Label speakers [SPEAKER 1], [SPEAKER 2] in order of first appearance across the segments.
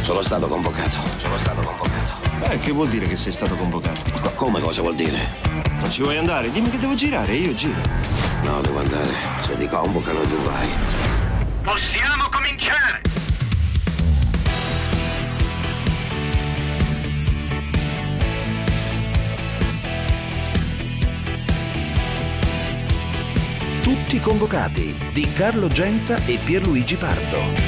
[SPEAKER 1] Sono stato convocato.
[SPEAKER 2] Che vuol dire che sei stato convocato?
[SPEAKER 1] Come cosa vuol dire?
[SPEAKER 2] Non ci vuoi andare? Dimmi che devo girare, io giro.
[SPEAKER 1] No, devo andare. Se ti convocano tu vai.
[SPEAKER 3] Possiamo cominciare!
[SPEAKER 4] Tutti convocati di Carlo Genta e Pierluigi Pardo.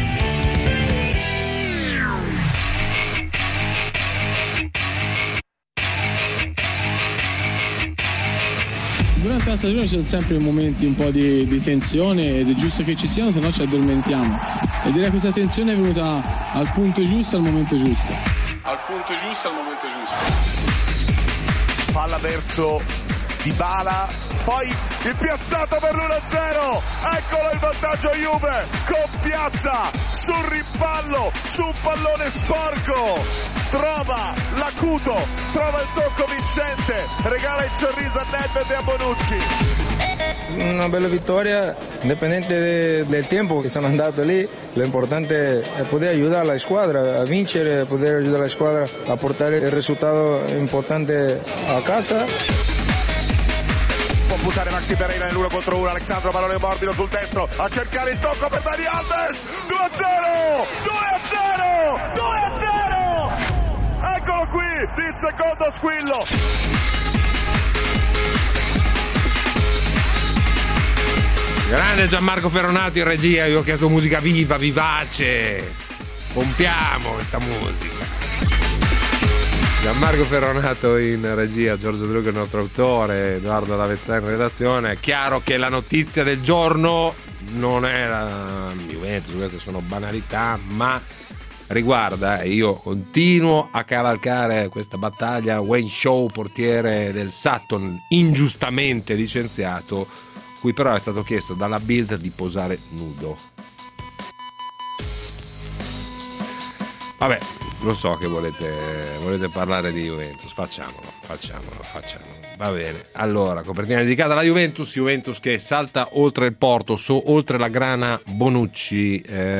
[SPEAKER 5] Durante la stagione ci sono sempre momenti un po' di tensione ed è giusto che ci siano, se no ci addormentiamo. E direi che questa tensione è venuta al punto giusto, al momento giusto.
[SPEAKER 6] Palla verso Dybala, poi il piazzato per l'1-0, eccolo il vantaggio Juve, con Piazza sul rimpallo, su un pallone sporco, trova l'acuto, trova il tocco vincente, regala il sorriso a Nedved e a Bonucci.
[SPEAKER 7] Una bella vittoria, indipendente del tempo che sono andato lì, l'importante è poter aiutare la squadra a vincere, poter aiutare la squadra a portare il risultato importante a casa.
[SPEAKER 6] Può buttare Maxi Pereira nell'1 contro 1, Alexandro pallone morbido sul destro, a cercare il tocco per Dani Alves, 2-0, eccolo qui, il secondo squillo.
[SPEAKER 8] Grande Gianmarco Ferronati in regia, io ho chiesto musica viva, vivace, pompiamo questa musica. Gianmarco Ferronato in regia, Giorgio Druga il nostro autore, Edoardo Lavezzani in redazione. È chiaro che la notizia del giorno non è la Juventus, queste sono banalità, ma riguarda, e io continuo a cavalcare questa battaglia, Wayne Shaw, portiere del Sutton, ingiustamente licenziato, cui però è stato chiesto dalla Bild di posare nudo. Vabbè, lo so che volete parlare di Juventus, facciamolo. Va bene. Allora, copertina dedicata alla Juventus che salta oltre il porto, oltre la grana Bonucci,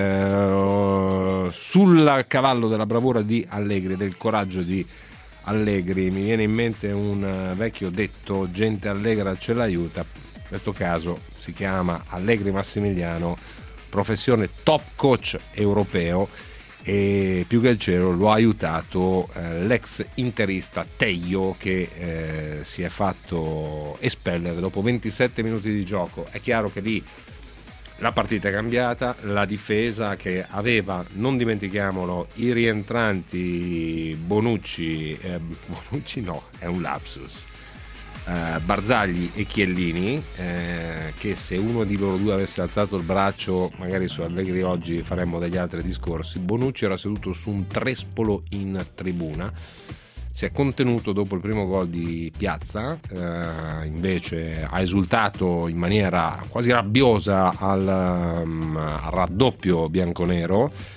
[SPEAKER 8] sul cavallo della bravura di Allegri, del coraggio di Allegri. Mi viene in mente un vecchio detto, gente allegra ce l'aiuta. In questo caso si chiama Allegri Massimiliano, professione top coach europeo, e più che il cielo lo ha aiutato l'ex interista Tejo, che si è fatto espellere dopo 27 minuti di gioco. È chiaro che lì la partita è cambiata, la difesa che aveva, non dimentichiamolo, i rientranti Bonucci no, è un lapsus, Barzagli e Chiellini, che se uno di loro due avesse alzato il braccio, magari su Allegri oggi faremmo degli altri discorsi. Bonucci era seduto su un trespolo in tribuna, si è contenuto dopo il primo gol di Piazza, invece ha esultato in maniera quasi rabbiosa al raddoppio bianconero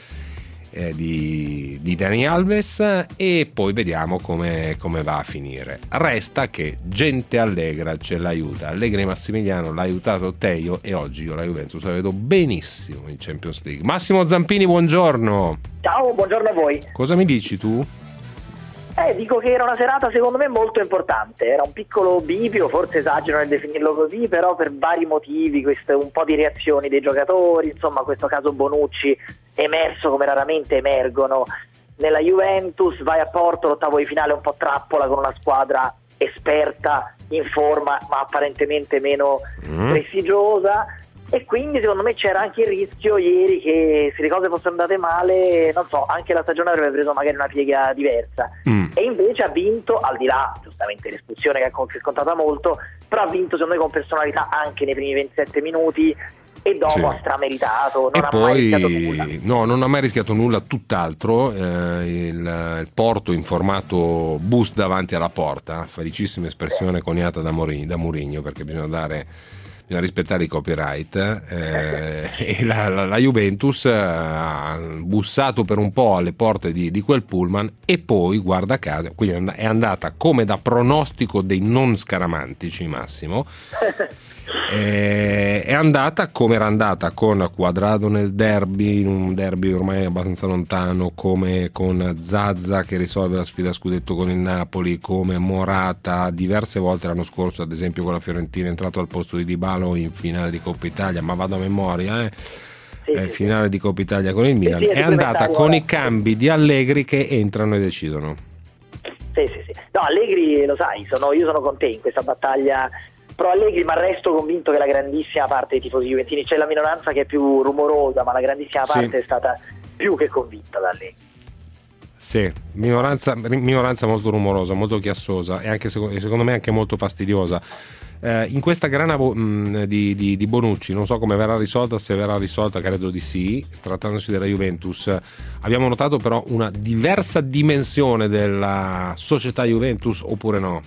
[SPEAKER 8] di Dani Alves, e poi vediamo come va a finire. Resta che gente allegra ce l'aiuta. Allegri Massimiliano l'ha aiutato Tejo, e oggi io la Juventus la vedo benissimo in Champions League. Massimo Zampini, buongiorno.
[SPEAKER 9] Ciao, buongiorno a voi.
[SPEAKER 8] Cosa mi dici tu?
[SPEAKER 9] Dico che era una serata secondo me molto importante, era un piccolo bivio, forse esagero nel definirlo così, però per vari motivi, un po' di reazioni dei giocatori, insomma questo caso Bonucci emerso come raramente emergono nella Juventus, vai a Porto, l'ottavo di finale un po' trappola con una squadra esperta, in forma ma apparentemente meno prestigiosa, e quindi secondo me c'era anche il rischio ieri che se le cose fossero andate male, non so, anche la stagione avrebbe preso magari una piega diversa. E invece ha vinto, al di là giustamente l'espulsione che ha scontata molto, però ha vinto secondo me con personalità anche nei primi 27 minuti, e dopo ha strameritato, non ha mai rischiato nulla.
[SPEAKER 8] No, non ha mai rischiato nulla, tutt'altro. Il Porto in formato bus davanti alla porta, felicissima espressione coniata da Mourinho, perché bisogna rispettare i copyright, e la Juventus ha bussato per un po' alle porte di quel pullman, e poi guarda caso, quindi è andata come da pronostico dei non scaramantici, Massimo, È andata come era andata con Cuadrado nel derby, in un derby ormai abbastanza lontano, come con Zaza che risolve la sfida a scudetto con il Napoli, come Morata diverse volte l'anno scorso, ad esempio con la Fiorentina, è entrato al posto di Dybala in finale di Coppa Italia, ma vado a memoria, finale di Coppa Italia con il Milan. È andata con i cambi di Allegri che entrano e decidono.
[SPEAKER 9] Sì. No, Allegri, lo sai, io sono con te in questa battaglia pro Allegri, ma resto convinto che la grandissima parte dei tifosi juventini, c'è la minoranza che è più rumorosa, ma la grandissima parte è stata più che convinta da Allegri.
[SPEAKER 8] Sì, minoranza molto rumorosa, molto chiassosa e anche secondo me anche molto fastidiosa. In questa grana di Bonucci non so come verrà risolta, se verrà risolta credo di sì, trattandosi della Juventus. Abbiamo notato però una diversa dimensione della società Juventus oppure no?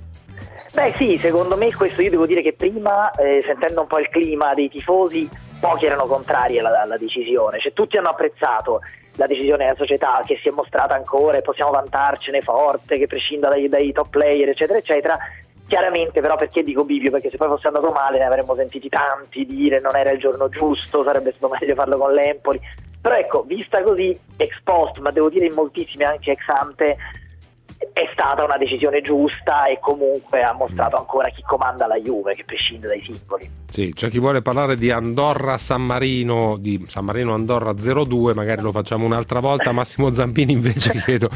[SPEAKER 9] Beh sì, secondo me questo, io devo dire che prima, sentendo un po' il clima dei tifosi, pochi erano contrari alla decisione, cioè tutti hanno apprezzato la decisione della società che si è mostrata ancora e possiamo vantarcene forte, che prescinda dai top player eccetera eccetera. Chiaramente però, perché dico bivio? Perché se poi fosse andato male ne avremmo sentiti tanti dire non era il giorno giusto, sarebbe stato meglio farlo con l'Empoli, però ecco, vista così ex post, ma devo dire in moltissimi anche ex ante, è stata una decisione giusta e comunque ha mostrato ancora chi comanda la Juve, che prescinde dai singoli. Sì,
[SPEAKER 8] c'è chi vuole parlare di Andorra-San Marino, di San Marino-Andorra 0-2, magari lo facciamo un'altra volta. Massimo Zampini invece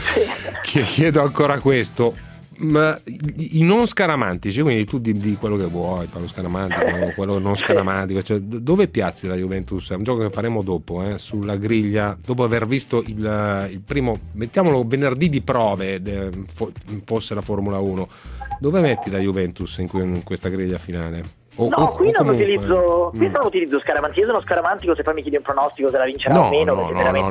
[SPEAKER 8] chiedo ancora questo. Ma i non scaramantici, quindi tu di quello che vuoi, fai lo scaramantico, quello non scaramantico, cioè, dove piazzi la Juventus? È un gioco che faremo dopo, sulla griglia, dopo aver visto il primo, mettiamolo venerdì di prove, fosse la Formula 1, dove metti la Juventus in questa griglia finale?
[SPEAKER 9] Qui non utilizzo scaramantico. Io sono scaramantico se poi mi chiedi un pronostico se la vincerà o meno.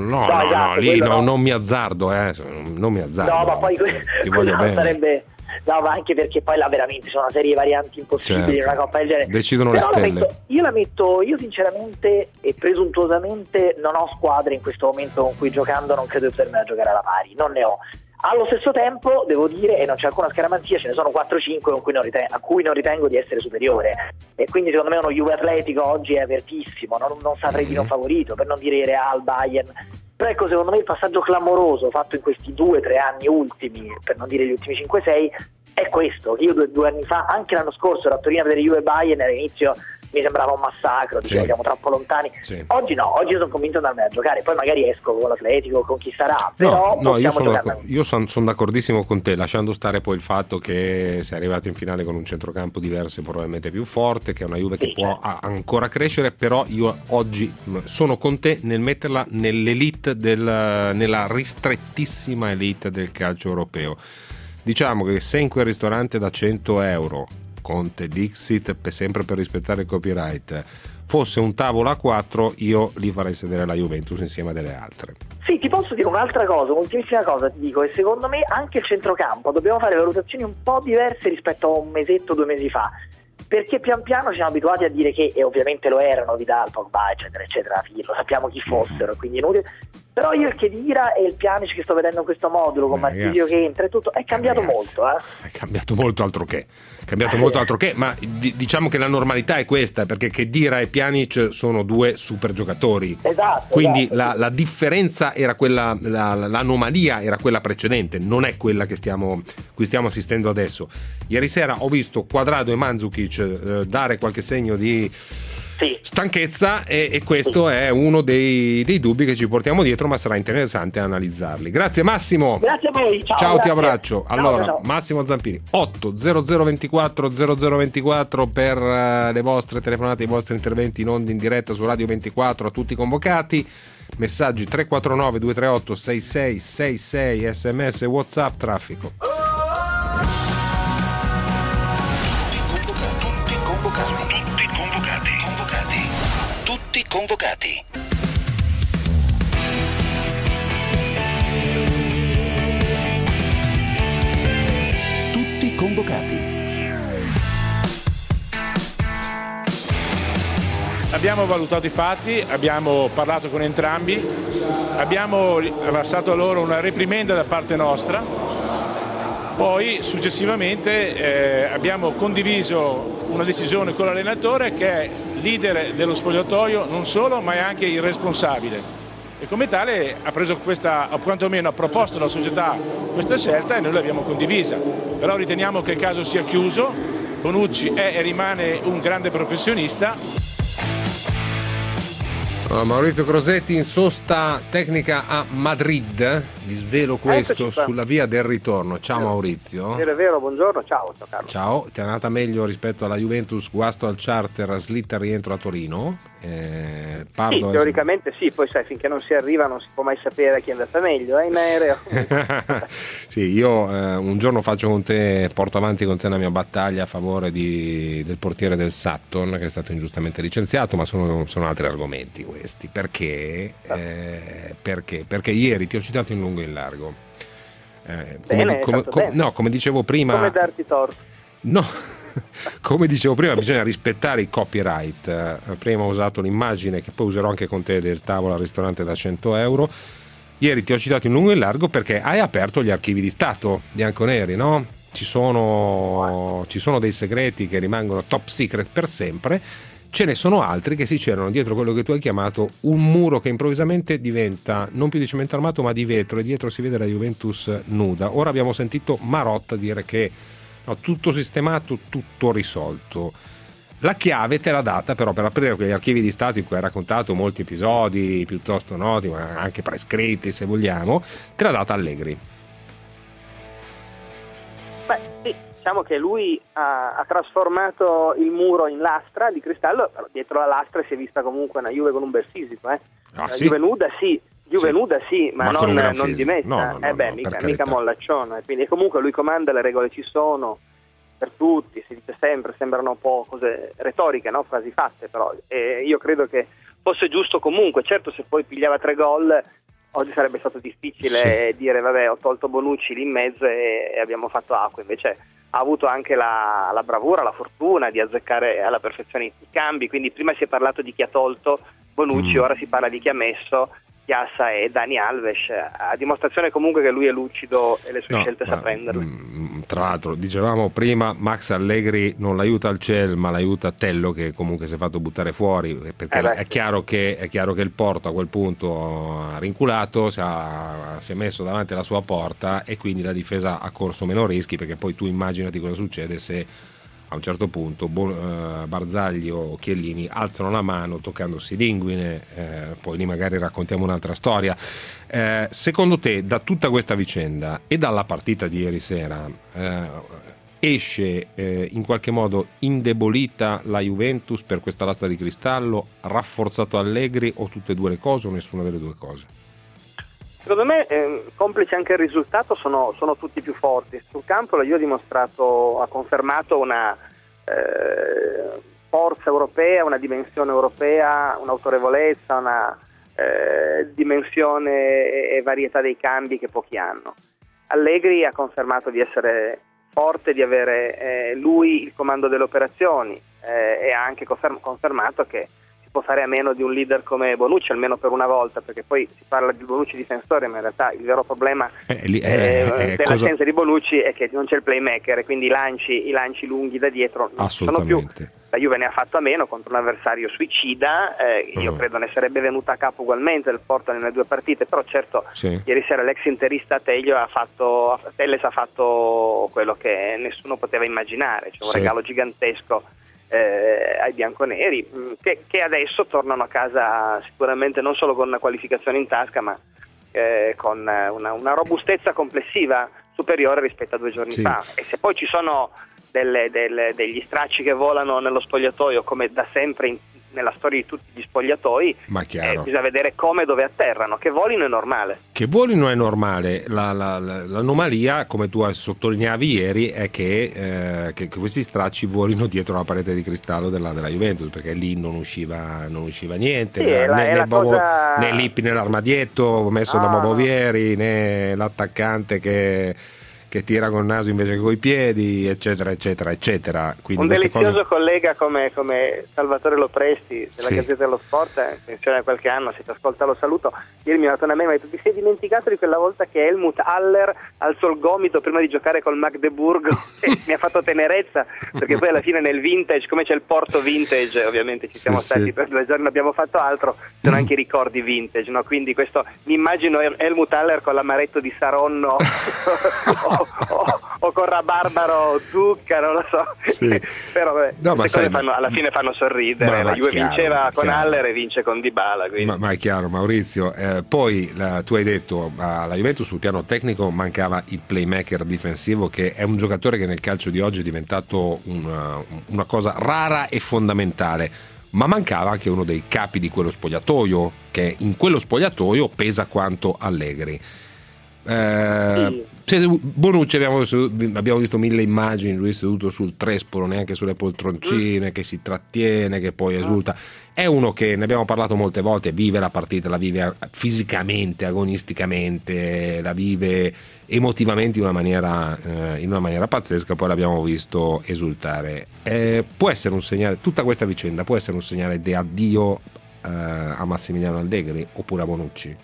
[SPEAKER 8] Non mi azzardo, non mi azzardo.
[SPEAKER 9] No, ma poi
[SPEAKER 8] ti voglio bene.
[SPEAKER 9] Sarebbe, no, ma anche perché poi là veramente sono una serie di varianti impossibili in una Coppa del genere.
[SPEAKER 8] Decidono le stelle. Io sinceramente e presuntuosamente non ho squadre in questo momento con cui giocando non credo di potermela giocare alla pari, non ne ho. Allo stesso tempo devo dire, e non c'è alcuna scaramanzia, ce ne sono 4-5 a cui non ritengo di essere superiore, e quindi secondo me uno Juve Atletico oggi è apertissimo, non saprei dire un favorito, per non dire Real, Bayern. Però ecco, secondo me il passaggio clamoroso fatto in questi 2-3 anni ultimi, per non dire gli ultimi 5-6, è questo. Io due anni fa, anche l'anno scorso, ero a Torino per Juve Bayern, all'inizio mi sembrava un massacro, dicevo siamo troppo lontani. Oggi no, oggi sono convinto di andarmene a giocare, poi magari esco con l'Atletico, con chi sarà, però io sono d'accordissimo con te, lasciando stare poi il fatto che sei arrivato in finale con un centrocampo diverso e probabilmente più forte, che è una Juve che può ancora crescere, però io oggi sono con te nel metterla nell'elite nella ristrettissima elite del calcio europeo. Diciamo che se in quel ristorante da 100 euro, Conte Dixit, sempre per rispettare il copyright, fosse un tavolo a 4, io li farei sedere la Juventus insieme a delle altre.
[SPEAKER 9] Sì, ti posso dire un'altra cosa, un'ultimissima cosa ti dico, e secondo me anche il centrocampo dobbiamo fare valutazioni un po' diverse rispetto a un mesetto, 2 mesi fa, perché pian piano ci siamo abituati a dire che, e ovviamente lo erano, Vidal, Pogba, eccetera eccetera, Pirlo, sappiamo chi fossero, quindi inutile. Però io il Khedira e il Pjanic che sto vedendo in questo modulo con Marsilio che entra e tutto è cambiato molto.
[SPEAKER 8] È cambiato molto, altro che, ma diciamo che la normalità è questa, perché Khedira e Pjanic sono 2 super giocatori.
[SPEAKER 9] Esatto.
[SPEAKER 8] Quindi la differenza era quella, l'anomalia era quella precedente, non è quella cui stiamo assistendo adesso. Ieri sera ho visto Cuadrado e Mandzukic dare qualche segno di stanchezza e questo è uno dei dubbi che ci portiamo dietro, ma sarà interessante analizzarli. Grazie Massimo.
[SPEAKER 9] Grazie a voi.
[SPEAKER 8] Ciao, ti abbraccio. Allora, Massimo Zampini, 80024 per le vostre telefonate, i vostri interventi in onda in diretta su Radio 24 a tutti convocati. Messaggi 349 238 6666, SMS, WhatsApp, traffico.
[SPEAKER 4] Tutti convocati. Tutti convocati.
[SPEAKER 10] Abbiamo valutato i fatti, abbiamo parlato con entrambi, abbiamo passato loro una reprimenda da parte nostra, poi successivamente abbiamo condiviso una decisione con l'allenatore, che è leader dello spogliatoio non solo, ma è anche il responsabile. E come tale ha preso questa, o quantomeno ha proposto alla società questa scelta, e noi l'abbiamo condivisa. Però riteniamo che il caso sia chiuso. Bonucci è e rimane un grande professionista.
[SPEAKER 8] Maurizio Crosetti in sosta tecnica a Madrid, vi svelo questo sulla via del ritorno. Ciao Maurizio.
[SPEAKER 11] È vero, buongiorno, ciao Carlo.
[SPEAKER 8] Ciao, ti è andata meglio rispetto alla Juventus, guasto al charter, slitta al rientro a Torino?
[SPEAKER 11] Sì, teoricamente sì, poi sai, finché non si arriva non si può mai sapere chi è andata meglio, in aereo.
[SPEAKER 8] Sì, io un giorno porto avanti con te la mia battaglia a favore del portiere del Sutton, che è stato ingiustamente licenziato, ma sono altri argomenti questi. Perché ieri ti ho citato in lungo e in largo. Come dicevo prima.
[SPEAKER 11] Come darti torto?
[SPEAKER 8] No. Come dicevo prima, bisogna rispettare i copyright. Prima ho usato l'immagine che poi userò anche con te del tavolo al ristorante da 100 euro. Ieri ti ho citato in lungo e in largo perché hai aperto gli archivi di Stato bianconeri, no? Ci sono dei segreti che rimangono top secret per sempre. Ce ne sono altri che si celano dietro quello che tu hai chiamato un muro che improvvisamente diventa non più di cemento armato ma di vetro, e dietro si vede la Juventus nuda. Ora abbiamo sentito Marotta dire che tutto sistemato, tutto risolto. La chiave te l'ha data però per aprire quegli archivi di Stato in cui hai raccontato molti episodi piuttosto noti, ma anche prescritti se vogliamo, te l'ha data Allegri.
[SPEAKER 11] Beh sì, diciamo che lui ha trasformato il muro in lastra di cristallo, però dietro la lastra si è vista comunque una Juve con un bel fisico.
[SPEAKER 8] Sì?
[SPEAKER 11] Juve nuda sì, ma non dimessa, mica mollacciona. Quindi comunque lui comanda, le regole ci sono per tutti, si dice sempre, sembrano un po' cose retoriche, no? Frasi fatte, però io credo che fosse giusto comunque. Certo, se poi pigliava 3 gol oggi sarebbe stato difficile dire vabbè, ho tolto Bonucci lì in mezzo e abbiamo fatto acqua. Invece ha avuto anche la bravura, la fortuna di azzeccare alla perfezione i cambi, quindi prima si è parlato di chi ha tolto Bonucci, ora si parla di chi ha messo Chiassa e Dani Alves, a dimostrazione comunque che lui è lucido e le sue scelte sa prenderle.
[SPEAKER 8] Tra l'altro dicevamo prima, Max Allegri non l'aiuta al Ciel ma l'aiuta Tello, che comunque si è fatto buttare fuori perché è chiaro che il Porto a quel punto ha rinculato, si è messo davanti alla sua porta e quindi la difesa ha corso meno rischi, perché poi tu immaginati cosa succede se a un certo punto Barzagli o Chiellini alzano la mano toccandosi l'inguine, poi lì magari raccontiamo un'altra storia. Secondo te, da tutta questa vicenda e dalla partita di ieri sera, esce in qualche modo indebolita la Juventus per questa lastra di cristallo, rafforzato Allegri, o tutte e due le cose o nessuna delle due cose?
[SPEAKER 11] Secondo me, complice anche il risultato, sono tutti più forti. Sul campo la Juve ha confermato una forza europea, una dimensione europea, un'autorevolezza, una dimensione e varietà dei cambi che pochi hanno. Allegri ha confermato di essere forte, di avere lui il comando delle operazioni, e ha anche confermato che può fare a meno di un leader come Bonucci, almeno per una volta, perché poi si parla di Bonucci difensore, ma in realtà il vero problema dell'assenza di Bonucci è che non c'è il playmaker, e quindi i lanci lunghi da dietro non sono più. La Juve ne ha fatto a meno contro un avversario suicida, io credo ne sarebbe venuta a capo ugualmente del Porto nelle 2 partite, però certo ieri sera l'ex interista Telles ha fatto quello che nessuno poteva immaginare, cioè un regalo gigantesco ai bianconeri, che adesso tornano a casa sicuramente non solo con una qualificazione in tasca, ma con una robustezza complessiva superiore rispetto a 2 giorni fa. E se poi ci sono degli stracci che volano nello spogliatoio, come da sempre nella storia di tutti gli spogliatoi, bisogna vedere come e dove atterrano. Che volino è normale. L'anomalia, come tu sottolineavi ieri, è che questi stracci volino dietro la parete di cristallo della Juventus, perché lì non usciva niente, né Lippi nell'armadietto messo da Bobo Vieri, né l'attaccante che
[SPEAKER 8] che tira col naso invece che coi piedi, eccetera eccetera eccetera. Quindi
[SPEAKER 11] un delizioso
[SPEAKER 8] cose...
[SPEAKER 11] collega come Salvatore Lopresti della Gazzetta dello Sport, pensione da qualche anno, se ti ascolta lo saluto, ieri mi ha dato una mail e mi ha detto: ti sei dimenticato di quella volta che Helmut Haller alzò il gomito prima di giocare col Magdeburgo? Mi ha fatto tenerezza, perché poi alla fine nel vintage, come c'è il Porto vintage, ovviamente ci siamo stati per 2 giorni, non abbiamo fatto altro, sono anche i ricordi vintage, no? Quindi questo mi immagino Helmut Haller con l'amaretto di Saronno o con rabarbaro zucca, non lo so.
[SPEAKER 8] Sì.
[SPEAKER 11] Però vabbè,
[SPEAKER 8] no, ma sai,
[SPEAKER 11] alla fine fanno sorridere. La Juve vinceva con Haller e vince con Dybala,
[SPEAKER 8] ma è chiaro, Maurizio. Poi tu hai detto alla Juventus sul piano tecnico mancava il playmaker difensivo, che è un giocatore che nel calcio di oggi è diventato una cosa rara e fondamentale, ma mancava anche uno dei capi di quello spogliatoio, che in quello spogliatoio pesa quanto Allegri. Bonucci abbiamo visto 1000 immagini, lui seduto sul trespolo, neanche sulle poltroncine, che si trattiene, che poi esulta. È uno che, ne abbiamo parlato molte volte, vive la partita, la vive fisicamente, agonisticamente, la vive emotivamente in una maniera pazzesca. Poi l'abbiamo visto esultare. Può essere un segnale, tutta questa vicenda può essere un segnale di addio a Massimiliano Allegri oppure a Bonucci?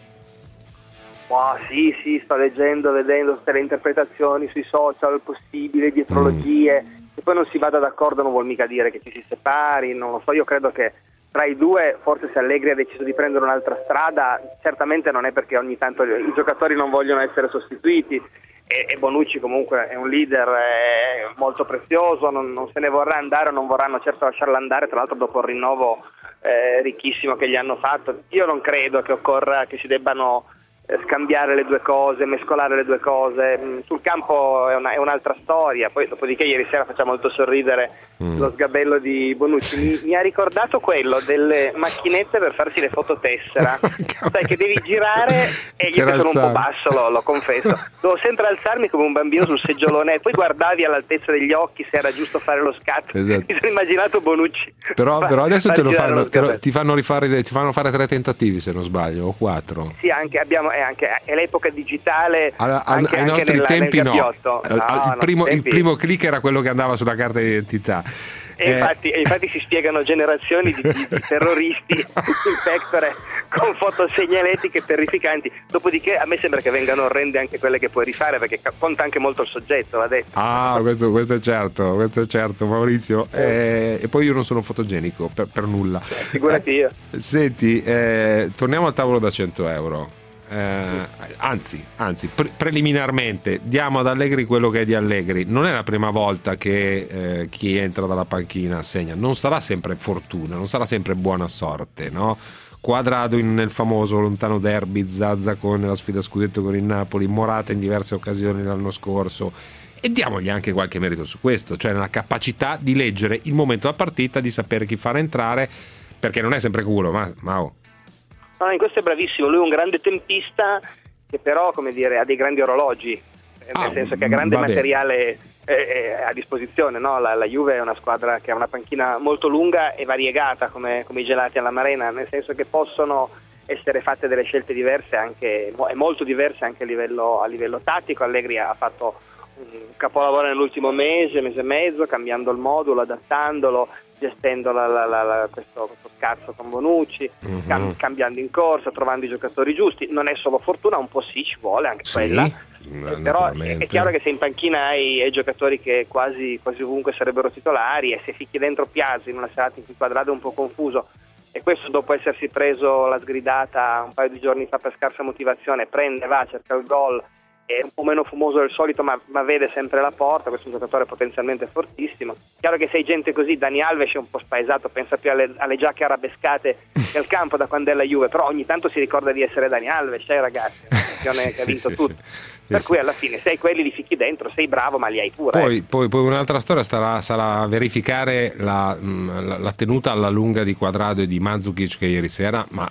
[SPEAKER 11] Oh, sì, sto vedendo tutte le interpretazioni sui social, possibili dietrologie, e poi non si vada d'accordo non vuol mica dire che ci si separi, non lo so. Io credo che tra i due, forse se Allegri ha deciso di prendere un'altra strada, certamente non è perché ogni tanto i giocatori non vogliono essere sostituiti, e Bonucci comunque è un leader molto prezioso, non se ne vorrà andare, non vorranno certo lasciarlo andare, tra l'altro dopo il rinnovo ricchissimo che gli hanno fatto. Io non credo che occorra che si debbano scambiare le due cose, mescolare le due cose. Sul campo è un'altra storia. Poi dopodiché ieri sera faceva molto sorridere lo sgabello di Bonucci. Mi ha ricordato quello delle macchinette per farsi le fototessera, sai che devi girare, e io che sono un po' basso, lo confesso, devo sempre alzarmi come un bambino sul seggiolone, e poi guardavi all'altezza degli occhi se era giusto fare lo scatto.
[SPEAKER 8] Esatto.
[SPEAKER 11] Mi sono immaginato Bonucci
[SPEAKER 8] però adesso ti fanno fare 3 tentativi, se non sbaglio, o 4.
[SPEAKER 11] Sì, anche è l'epoca digitale.
[SPEAKER 8] Ai nostri tempi
[SPEAKER 11] nel
[SPEAKER 8] il primo click era quello che andava sulla carta d'identità.
[SPEAKER 11] E infatti si spiegano generazioni di terroristi in pectore con foto segnaletiche terrificanti. Dopodiché a me sembra che vengano orrende anche quelle che puoi rifare, perché conta anche molto il soggetto, va detto.
[SPEAKER 8] Questo è certo, Maurizio. E poi io non sono fotogenico per nulla.
[SPEAKER 11] Figurati io.
[SPEAKER 8] Senti, torniamo al tavolo da 100 euro. Anzi, preliminarmente diamo ad Allegri quello che è di Allegri. Non è la prima volta che chi entra dalla panchina segna. Non sarà sempre fortuna, non sarà sempre buona sorte, no? Quadrado nel famoso lontano derby, Zaza nella sfida scudetto con il Napoli, Morata in diverse occasioni l'anno scorso, e diamogli anche qualche merito su questo, cioè nella capacità di leggere il momento della partita, di sapere chi far entrare, perché non è sempre culo, Mao.
[SPEAKER 11] No, in questo è bravissimo, lui è un grande tempista che però, come dire, ha dei grandi orologi, nel senso che ha grande materiale a disposizione, no? La Juve è una squadra che ha una panchina molto lunga e variegata come i gelati alla Marena, nel senso che possono essere fatte delle scelte diverse, anche molto diverse anche a livello tattico. Allegri ha fatto un capolavoro nell'ultimo mese e mezzo, cambiando il modulo, adattandolo, gestendo questo scarso con Bonucci, cambiando in corsa, trovando i giocatori giusti. Non è solo fortuna, un po' ci vuole anche quella, però è chiaro che se in panchina hai giocatori che quasi ovunque sarebbero titolari, e se ficchi dentro Piazza in una serata in cui il quadrato è un po' confuso, e questo dopo essersi preso la sgridata un paio di giorni fa per scarsa motivazione, prende, va, cerca il gol, è un po' meno fumoso del solito, ma vede sempre la porta. Questo è un giocatore potenzialmente fortissimo. Chiaro che sei gente così, Dani Alves è un po' spaesato, pensa più alle giacche arabescate nel campo da quando è la Juve, però ogni tanto si ricorda di essere Dani Alves, ragazzi, che ha vinto tutto. Per cui alla fine sei quelli, li ficchi dentro, sei bravo, ma li hai pure.
[SPEAKER 8] Poi un'altra storia sarà verificare la tenuta alla lunga di Quadrado e di Mandzukic, che ieri sera, ma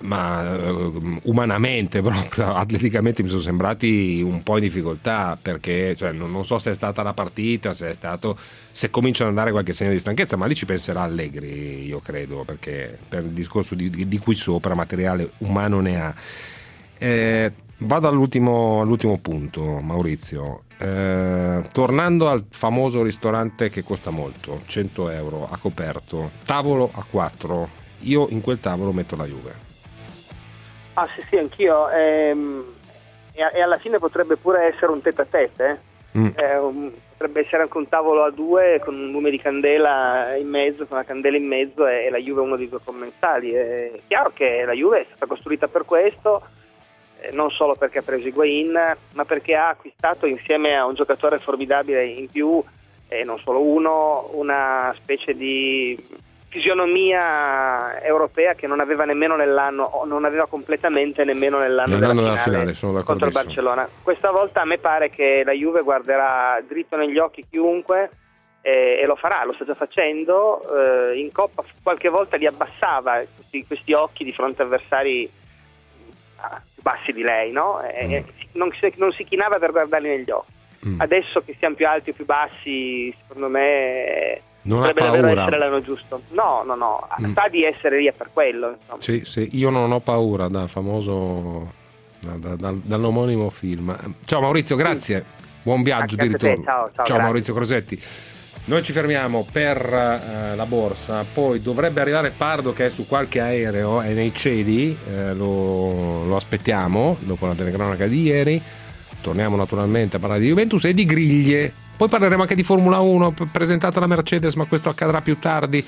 [SPEAKER 8] umanamente, proprio atleticamente, mi sono sembrati un po' in difficoltà, perché non so se è stata la partita, se cominciano ad andare qualche segno di stanchezza, ma lì ci penserà Allegri, io credo, perché per il discorso di qui sopra materiale umano ne ha. Vado all'ultimo punto, Maurizio. Tornando al famoso ristorante che costa molto, 100 euro a coperto, tavolo a 4, io in quel tavolo metto la Juve.
[SPEAKER 11] Ah sì, anch'io. E alla fine potrebbe pure essere un tête-à-tête, potrebbe essere anche un tavolo a 2 con un lume di candela in mezzo, con una candela in mezzo, e la Juve è uno dei 2 commensali. È chiaro che la Juve è stata costruita per questo, non solo perché ha preso Higuaín, ma perché ha acquistato insieme a un giocatore formidabile in più, e non solo uno, una specie di fisionomia europea che non aveva nemmeno nell'anno, o non aveva completamente nemmeno nell'anno della finale contro il Barcellona. Questa volta a me pare che la Juve guarderà dritto negli occhi chiunque, e lo farà, lo sta già facendo. In Coppa qualche volta li abbassava questi occhi di fronte a avversari più bassi di lei, no? Non si chinava per guardarli negli occhi. Adesso che siamo più alti o più bassi, secondo me potrebbe davvero essere l'anno giusto. No, sa di essere lì per quello, insomma.
[SPEAKER 8] Sì, io non ho paura, dal famoso dall'omonimo film. Ciao Maurizio, grazie, buon viaggio di ritorno. Ciao Maurizio Crosetti. Noi ci fermiamo per la borsa, poi dovrebbe arrivare Pardo che è su qualche aereo, è nei cieli, lo aspettiamo dopo la telecronaca di ieri. Torniamo naturalmente a parlare di Juventus e di griglie, poi parleremo anche di Formula 1 presentata la Mercedes, ma questo accadrà più tardi.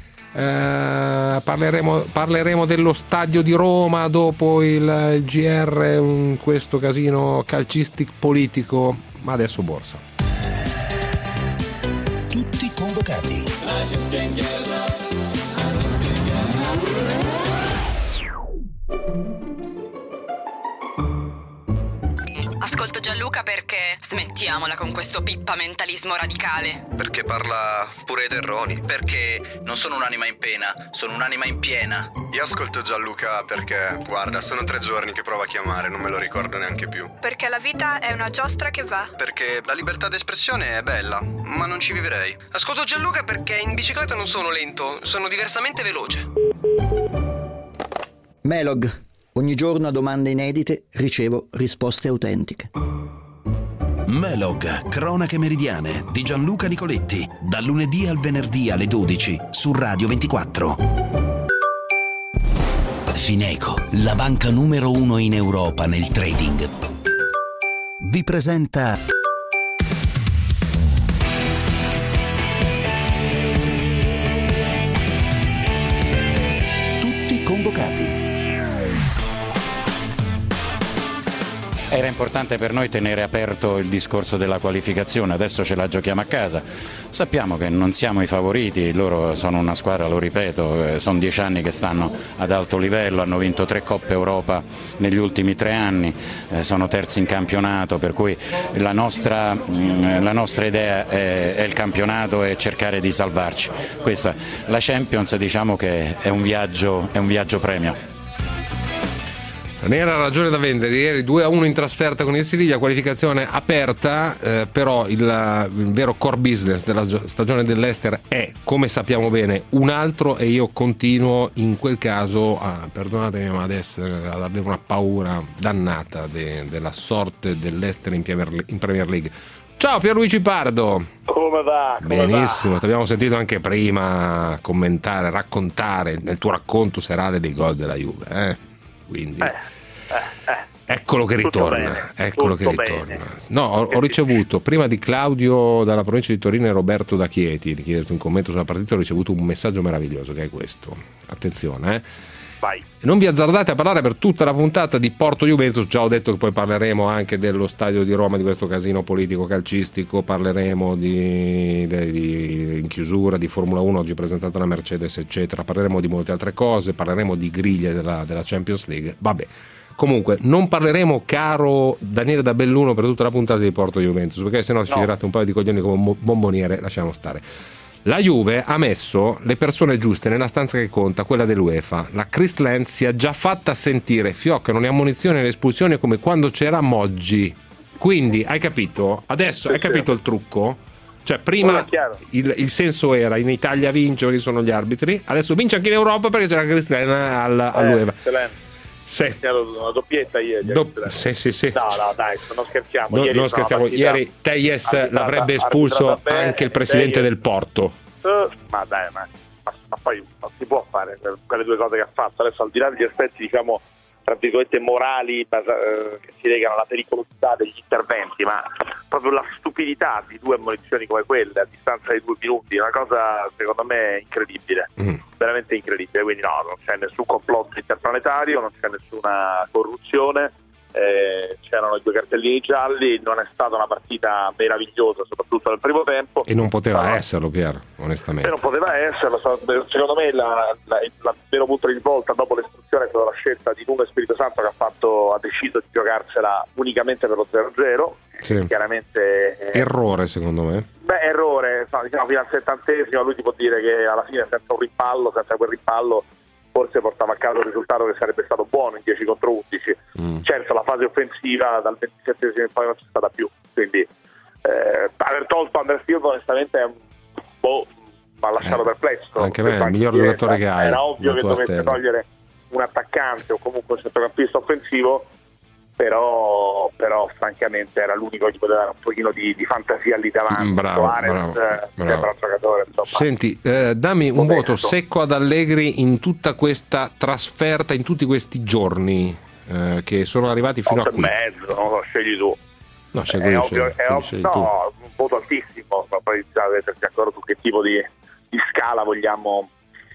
[SPEAKER 8] Parleremo dello stadio di Roma dopo il GR, questo casino calcistico politico, ma adesso borsa.
[SPEAKER 4] Tutti convocati.
[SPEAKER 12] Ascolto Gianluca perché smettiamola con questo pippamentalismo radicale.
[SPEAKER 13] Perché parla pure ai terroni. Perché non sono un'anima in pena, sono un'anima in piena.
[SPEAKER 14] Io ascolto Gianluca perché, guarda, sono 3 giorni che provo a chiamare, non me lo ricordo neanche più.
[SPEAKER 15] Perché la vita è una giostra che va.
[SPEAKER 14] Perché la libertà d'espressione è bella, ma non ci vivrei.
[SPEAKER 16] Ascolto Gianluca perché in bicicletta non sono lento, sono diversamente veloce.
[SPEAKER 17] Melog. Ogni giorno a domande inedite ricevo risposte autentiche.
[SPEAKER 4] Melog, cronache meridiane di Gianluca Nicoletti, dal lunedì al venerdì alle 12 su Radio 24. Fineco, la banca numero 1 in Europa nel trading, vi presenta Tutti convocati.
[SPEAKER 18] Era importante per noi tenere aperto il discorso della qualificazione, adesso ce la giochiamo a casa. Sappiamo che non siamo i favoriti, loro sono una squadra, lo ripeto, sono 10 anni che stanno ad alto livello, hanno vinto 3 Coppe Europa negli ultimi 3 anni, sono terzi in campionato, per cui la nostra idea è il campionato e cercare di salvarci. Questa è la Champions, diciamo che è un viaggio premio.
[SPEAKER 8] Non era ragione da vendere, ieri 2-1 in trasferta con il Siviglia, qualificazione aperta, però il vero core business della stagione dell'Ester è, come sappiamo bene, un altro, e io continuo in quel caso, perdonatemi, ma adesso ad avere una paura dannata della sorte dell'Ester in Premier League. Ciao Pierluigi Pardo.
[SPEAKER 19] Come va?
[SPEAKER 8] Benissimo, ti abbiamo sentito anche prima commentare, raccontare nel tuo racconto serale dei gol della Juve, quindi eccolo che ritorna, No, ho ricevuto prima di Claudio dalla provincia di Torino e Roberto da Chieti, di chiederti un commento sulla partita, ho ricevuto un messaggio meraviglioso che è questo, attenzione,
[SPEAKER 19] Vai.
[SPEAKER 8] Non vi azzardate a parlare per tutta la puntata di Porto Juventus, già ho detto che poi parleremo anche dello stadio di Roma, di questo casino politico calcistico, parleremo in chiusura di Formula 1 oggi presentata la Mercedes eccetera, parleremo di molte altre cose, parleremo di griglie della Champions League, vabbè. Comunque non parleremo, caro Daniele da Belluno, per tutta la puntata di Porto Juventus, perché sennò ci girate un paio di coglioni come bomboniere, lasciamo stare. La Juve ha messo le persone giuste nella stanza che conta, quella dell'UEFA. La Chris Lenz si è già fatta sentire, fioccano le ammonizioni e le espulsioni come quando c'era Moggi. Quindi hai capito? Adesso hai capito il trucco? Cioè prima il senso era in Italia vince perché sono gli arbitri, adesso vince anche in Europa perché c'era Chris Lenz all'UEFA.
[SPEAKER 19] segnato una doppietta ieri.
[SPEAKER 8] Sì.
[SPEAKER 19] No, dai, non scherziamo.
[SPEAKER 8] No, non scherziamo. Ieri Telles l'avrebbe espulso anche il presidente del Porto.
[SPEAKER 19] Ma dai, ma poi non si può fare quelle due cose che ha fatto. Adesso, al di là degli aspetti, diciamo, tra virgolette morali, che si legano alla pericolosità degli interventi, ma proprio la stupidità di due ammonizioni come quelle a distanza di 2 minuti è una cosa secondo me incredibile, veramente incredibile. Quindi no, non c'è nessun complotto interplanetario, non c'è nessuna corruzione, c'erano i 2 cartellini gialli, non è stata una partita meravigliosa soprattutto nel primo tempo
[SPEAKER 8] e non poteva esserlo, Pier, onestamente.
[SPEAKER 19] E non poteva esserlo. Secondo me il vero punto di svolta dopo l'espulsione è stata la scelta di Nuno Espirito Santo, che ha deciso di giocarsela unicamente per lo 0-0.
[SPEAKER 8] Sì.
[SPEAKER 19] Chiaramente
[SPEAKER 8] errore, secondo me.
[SPEAKER 19] Errore, diciamo, fino al 70°. Lui ti può dire che alla fine senza quel rimpallo forse portava a casa un risultato che sarebbe stato buono in 10 contro 11. Certo, la fase offensiva dal 27° in poi non c'è stata più, quindi aver tolto Underfield onestamente mi ha lasciato perplesso.
[SPEAKER 8] Anche me è il miglior giocatore che hai.
[SPEAKER 19] Era ovvio che dovesse togliere un attaccante o comunque un centrocampista offensivo, però francamente era l'unico che poteva dare un pochino di fantasia lì davanti.
[SPEAKER 8] Bravo.
[SPEAKER 19] Giocatore,
[SPEAKER 8] senti, dammi un voto secco ad Allegri in tutta questa trasferta, in tutti questi giorni che sono arrivati fino a qui.
[SPEAKER 19] 8,5, non lo scegli tu.
[SPEAKER 8] No,
[SPEAKER 19] è ovvio, un voto altissimo, ma poi bisogna mettersi ancora su che tipo di scala vogliamo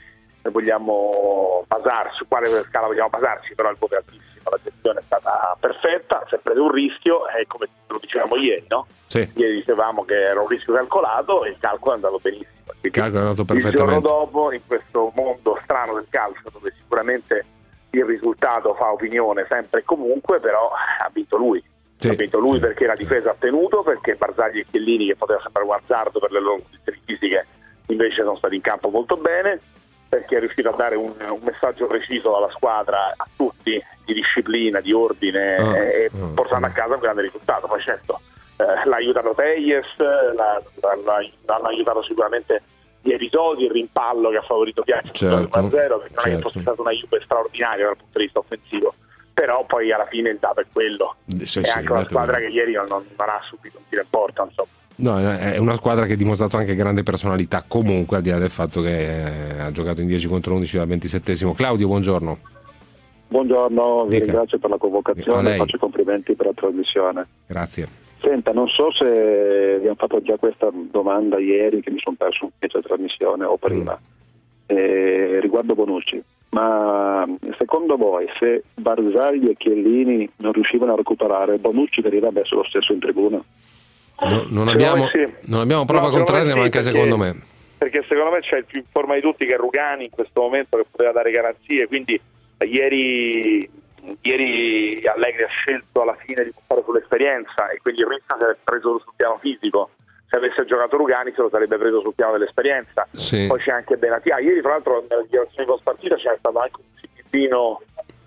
[SPEAKER 19] basarci, su quale scala vogliamo basarci, però il voto è altissimo. La gestione è stata perfetta, si è preso un rischio, e come lo dicevamo ieri, no?
[SPEAKER 8] Sì.
[SPEAKER 19] Ieri dicevamo che era un rischio calcolato e il calcolo è andato benissimo.
[SPEAKER 8] Il calcolo è andato perfettamente.
[SPEAKER 19] Il giorno dopo, in questo mondo strano del calcio, dove sicuramente il risultato fa opinione sempre e comunque, però ha vinto lui.
[SPEAKER 8] Sì.
[SPEAKER 19] Ha vinto lui perché la difesa ha tenuto, perché Barzagli e Chiellini, che poteva sembrare un azzardo per le loro condizioni fisiche, invece sono stati in campo molto bene, perché è riuscito a dare un messaggio preciso alla squadra, a tutti, di disciplina, di ordine, e portando a casa un grande risultato. Poi certo, l'ha aiutato Telles, l'hanno aiutato sicuramente gli episodi, il rimpallo che ha favorito Piatti, 1-0, perché non è che fosse stata una Juve straordinaria dal punto di vista offensivo, però poi alla fine il dato è quello. È anche una squadra che ieri non ha subito un tiro in porta, insomma.
[SPEAKER 8] No, è una squadra che ha dimostrato anche grande personalità, comunque, al di là del fatto che ha giocato in 10 contro 11 al 27°. Claudio, buongiorno.
[SPEAKER 20] Buongiorno, vi ringrazio per la convocazione, faccio i complimenti per la trasmissione.
[SPEAKER 8] Grazie.
[SPEAKER 20] Senta, non so se abbiamo fatto già questa domanda ieri, che mi sono perso un pezzo di trasmissione, o prima, riguardo Bonucci. Ma secondo voi, se Barzagli e Chiellini non riuscivano a recuperare, Bonucci veniva messo lo stesso in tribuna?
[SPEAKER 8] Non abbiamo prova contraria, ma anche secondo me.
[SPEAKER 19] Perché secondo me c'è il più in forma di tutti, che è Rugani in questo momento, che poteva dare garanzie, quindi ieri Allegri ha scelto alla fine di puntare sull'esperienza, e quindi il rischio si è preso sul piano fisico. Se avesse giocato Rugani se lo sarebbe preso sul piano dell'esperienza.
[SPEAKER 8] Sì.
[SPEAKER 19] Poi c'è anche Benatia. Ieri tra l'altro nelle dichiarazioni post partita c'è stato anche un sigillino,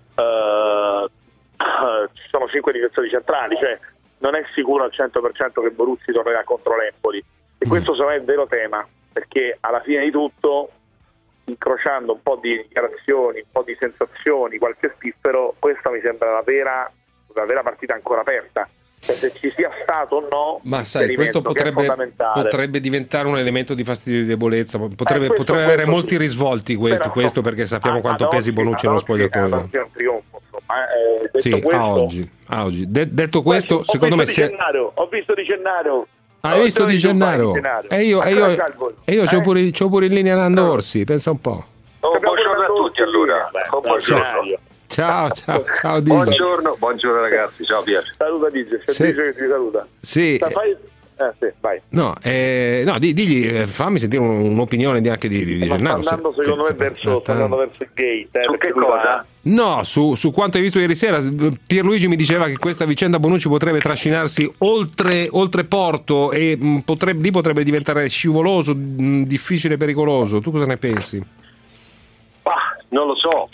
[SPEAKER 19] ci sono 5 difensori centrali, cioè non è sicuro al 100% che Borussi tornerà contro l'Empoli, e questo secondo me è il vero tema, perché alla fine di tutto, incrociando un po' di dichiarazioni, un po' di sensazioni, qualche spiffero, questa mi sembra una vera partita ancora aperta. Cioè, se ci sia stato o no,
[SPEAKER 8] ma sai, questo potrebbe diventare un elemento di fastidio e di debolezza, potrebbe avere molti risvolti questo, perché sappiamo quanto pesi Bonucci nello spogliatoio.
[SPEAKER 19] È un trionfo, insomma.
[SPEAKER 8] Sì,
[SPEAKER 19] questo,
[SPEAKER 8] a oggi. Detto questo, secondo me
[SPEAKER 19] ho visto Di Gennaro.
[SPEAKER 8] Hai visto Di Gennaro? E io c'ho pure in linea Nando Orsi, pensa un po'.
[SPEAKER 21] Buongiorno a tutti, allora.
[SPEAKER 8] Ciao Digi.
[SPEAKER 21] Buongiorno ragazzi, ciao Pier.
[SPEAKER 19] Saluta Digi, c'è Digi che ti saluta.
[SPEAKER 8] Sì.
[SPEAKER 19] Sì, vai.
[SPEAKER 8] No, digli, fammi sentire un'opinione anche di Gennaro.
[SPEAKER 19] Sta andando secondo me verso il gate.
[SPEAKER 21] Su che cosa?
[SPEAKER 8] No, su quanto hai visto ieri sera. Pierluigi mi diceva che questa vicenda Bonucci potrebbe trascinarsi oltre Porto, e lì potrebbe diventare scivoloso, difficile, pericoloso. Tu cosa ne pensi?
[SPEAKER 21] Non lo so.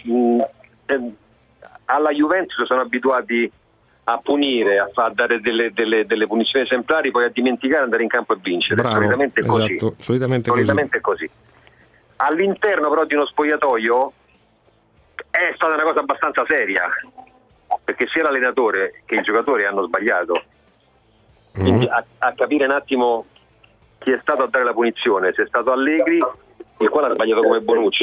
[SPEAKER 21] Alla Juventus sono abituati a punire, a dare delle punizioni esemplari, poi a dimenticare, andare in campo e vincere.
[SPEAKER 8] Bravo,
[SPEAKER 21] solitamente così.
[SPEAKER 8] Esatto, solitamente così.
[SPEAKER 21] All'interno però di uno spogliatoio è stata una cosa abbastanza seria, perché sia l'allenatore che il giocatore hanno sbagliato. Quindi a capire un attimo chi è stato a dare la punizione, se è stato Allegri, il quale ha sbagliato come Bonucci,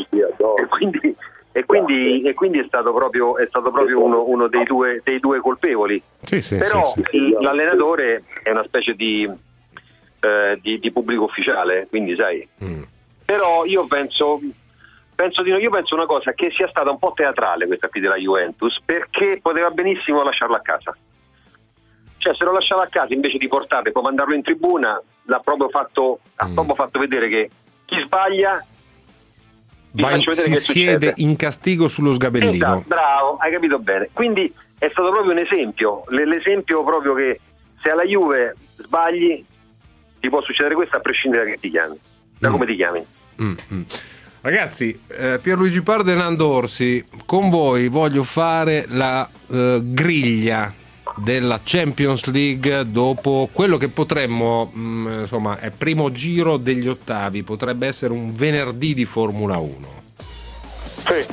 [SPEAKER 21] e quindi è stato proprio uno dei due colpevoli. Però l'allenatore è una specie di pubblico ufficiale, quindi sai. Però io penso una cosa, che sia stata un po' teatrale questa qui della Juventus, perché poteva benissimo lasciarlo a casa. Cioè, se lo lasciava a casa invece di portarlo e poi mandarlo in tribuna, ha proprio fatto vedere che chi sbaglia
[SPEAKER 8] si siede in castigo sullo sgabellino.
[SPEAKER 21] Esatto, bravo, hai capito bene. Quindi è stato proprio un esempio, l'esempio proprio che se alla Juve sbagli ti può succedere questo a prescindere da che ti chiami, da come ti chiami.
[SPEAKER 8] Ragazzi, Pierluigi Pardo e Nando Orsi, con voi voglio fare la griglia della Champions League dopo quello che potremmo, insomma, è primo giro degli ottavi, potrebbe essere un venerdì di Formula 1.
[SPEAKER 6] Sì.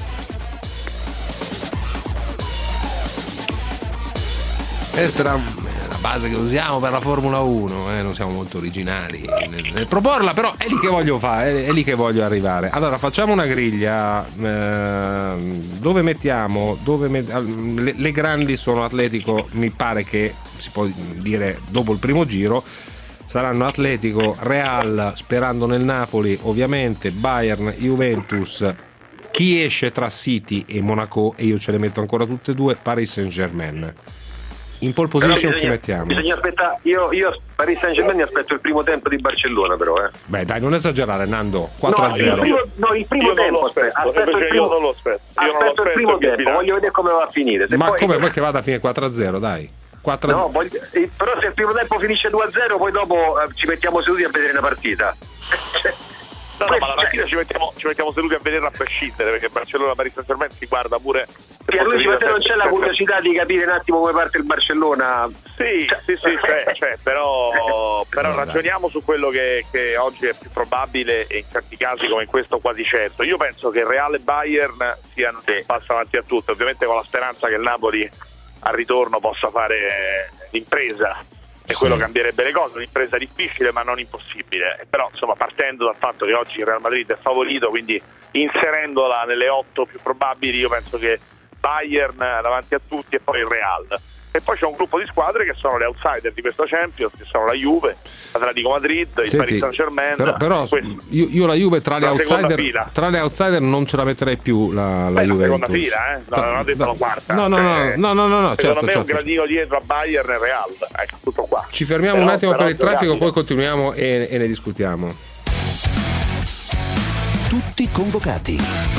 [SPEAKER 8] Questa era la base che usiamo per la Formula 1, non siamo molto originali nel proporla, però è lì che voglio fare, è lì che voglio arrivare. Allora facciamo una griglia, dove mettiamo le grandi sono Atletico, mi pare che si può dire dopo il primo giro saranno Atletico, Real, sperando nel Napoli ovviamente, Bayern, Juventus, chi esce tra City e Monaco, e io ce le metto ancora tutte e due, Paris Saint-Germain. In pole position chi mettiamo?
[SPEAKER 21] Bisogna aspettare, io Paris Saint-Germain aspetto il primo tempo di Barcellona, però.
[SPEAKER 8] Beh, dai, non esagerare, Nando. 4-0.
[SPEAKER 21] Il primo tempo. Aspetto il primo tempo, voglio vedere come va a finire.
[SPEAKER 8] Ma poi... come vuoi che vada a finire 4-0, dai?
[SPEAKER 21] No, però se il primo tempo finisce 2-0, poi dopo ci mettiamo seduti a vedere una partita.
[SPEAKER 6] No, ma la partita ci mettiamo seduti a vederla a prescindere, perché Barcellona Paris Saint-Germain si guarda pure.
[SPEAKER 21] Pierluigi, ma te non c'è la curiosità di capire un attimo come parte il Barcellona?
[SPEAKER 6] Sì, c'è, però ragioniamo su quello che oggi è più probabile e in certi casi come in questo quasi certo. Io penso che Real e Bayern siano passo avanti a tutto, ovviamente con la speranza che il Napoli al ritorno possa fare l'impresa. E quello cambierebbe le cose, un'impresa difficile ma non impossibile, però insomma partendo dal fatto che oggi il Real Madrid è favorito, quindi inserendola nelle 8 più probabili, io penso che Bayern davanti a tutti e poi il Real. E poi c'è un gruppo di squadre che sono le outsider di questa Champions, che sono la Juve, l'Atletico Madrid, il Paris Saint-Germain.
[SPEAKER 8] Però io la Juve tra le outsider non ce la metterei più la Juventus.
[SPEAKER 21] La seconda fila, non ho detto la quarta.
[SPEAKER 8] No,
[SPEAKER 21] secondo
[SPEAKER 8] me
[SPEAKER 21] un gradino dietro a Bayern e Real. Ecco, tutto qua.
[SPEAKER 8] Ci fermiamo un attimo per il traffico, poi continuiamo e ne discutiamo.
[SPEAKER 4] Tutti convocati.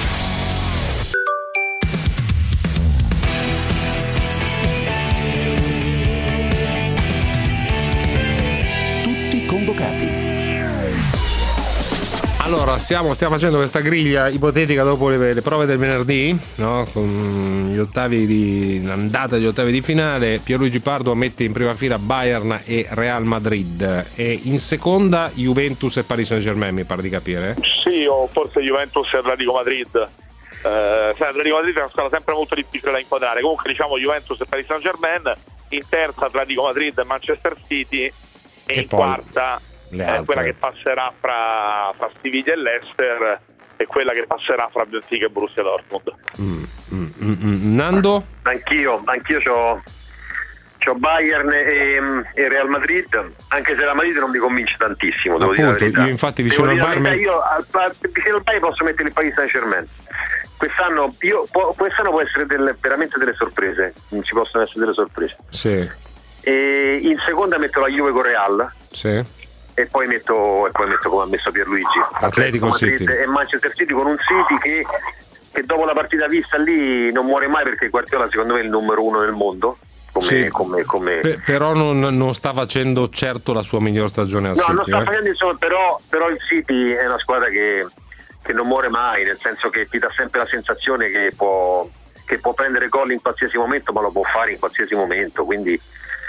[SPEAKER 8] Allora, stiamo facendo questa griglia ipotetica dopo le prove del venerdì, no? Con l'andata degli ottavi di finale. Pierluigi Pardo mette in prima fila Bayern e Real Madrid, e in seconda Juventus e Paris Saint-Germain, mi pare di capire.
[SPEAKER 6] Sì, o forse Juventus e Atletico Madrid. Atletico Madrid è una squadra sempre molto difficile da inquadrare. Comunque diciamo Juventus e Paris Saint-Germain, in terza Atletico Madrid e Manchester City, e in quarta quella che passerà fra Siviglia e Leicester, e quella che passerà fra Benfica e Borussia Dortmund.
[SPEAKER 8] Nando?
[SPEAKER 21] Anch'io c'ho Bayern e Real Madrid, anche se la Madrid non mi convince tantissimo, devo dire la verità.
[SPEAKER 8] Io infatti vicino al Bayern
[SPEAKER 21] vicino al Bayern posso mettere il Paris Saint-Germain. Quest'anno può essere veramente delle sorprese, ci possono essere delle sorprese.
[SPEAKER 8] Sì.
[SPEAKER 21] E in seconda metto la Juve con Real.
[SPEAKER 8] Sì.
[SPEAKER 21] E poi metto come ha messo Pierluigi,
[SPEAKER 8] Atletico City
[SPEAKER 21] e Manchester City, con un City che dopo la partita vista lì non muore mai, perché Guardiola secondo me è il numero 1 nel mondo.
[SPEAKER 8] Però non sta facendo certo la sua miglior stagione al City.
[SPEAKER 21] Non sta facendo, insomma, però il City è una squadra che non muore mai, nel senso che ti dà sempre la sensazione che può prendere gol in qualsiasi momento, ma lo può fare in qualsiasi momento, quindi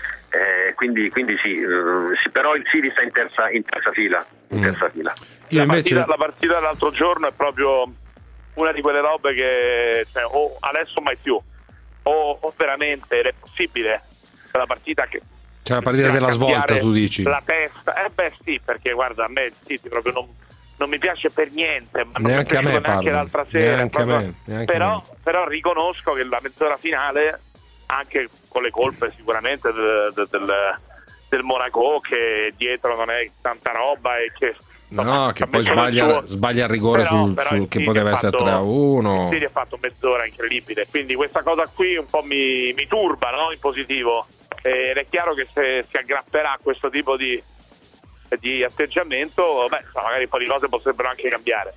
[SPEAKER 21] sì, però il City sta in terza fila.
[SPEAKER 8] Io invece...
[SPEAKER 6] La partita dell'altro giorno è proprio
[SPEAKER 19] una di quelle robe che o adesso mai più, o veramente è possibile la partita che
[SPEAKER 8] c'è la partita della svolta, tu dici?
[SPEAKER 19] La testa, sì, perché guarda, a me il City proprio non mi piace per niente, ma
[SPEAKER 8] neanche a me,
[SPEAKER 19] neanche l'altra sera,
[SPEAKER 8] neanche
[SPEAKER 19] proprio,
[SPEAKER 8] a me,
[SPEAKER 19] però riconosco che la mezz'ora finale, anche con le colpe sicuramente del Monaco, che dietro non è tanta roba e che
[SPEAKER 8] che poi sbaglia il rigore sul che poteva essere 3-1.
[SPEAKER 19] Il City ha fatto mezz'ora incredibile, quindi questa cosa qui un po' mi turba, no? In positivo, ed è chiaro che se si aggrapperà a questo tipo di atteggiamento, magari un po' di cose potrebbero anche cambiare.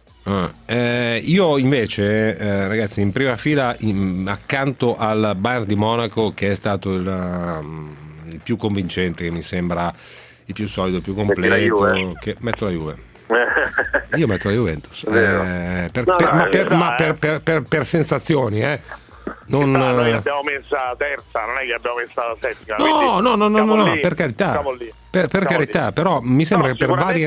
[SPEAKER 8] Io invece, ragazzi, in prima fila, accanto al Bayern di Monaco, che è stato il più convincente, che mi sembra il più solido, il più completo, metto la Juve. Io metto la Juventus per sensazioni,
[SPEAKER 19] noi l'abbiamo messa terza, non è che l'abbiamo messa la settima.
[SPEAKER 8] No, per carità, per carità, però mi sembra che per varie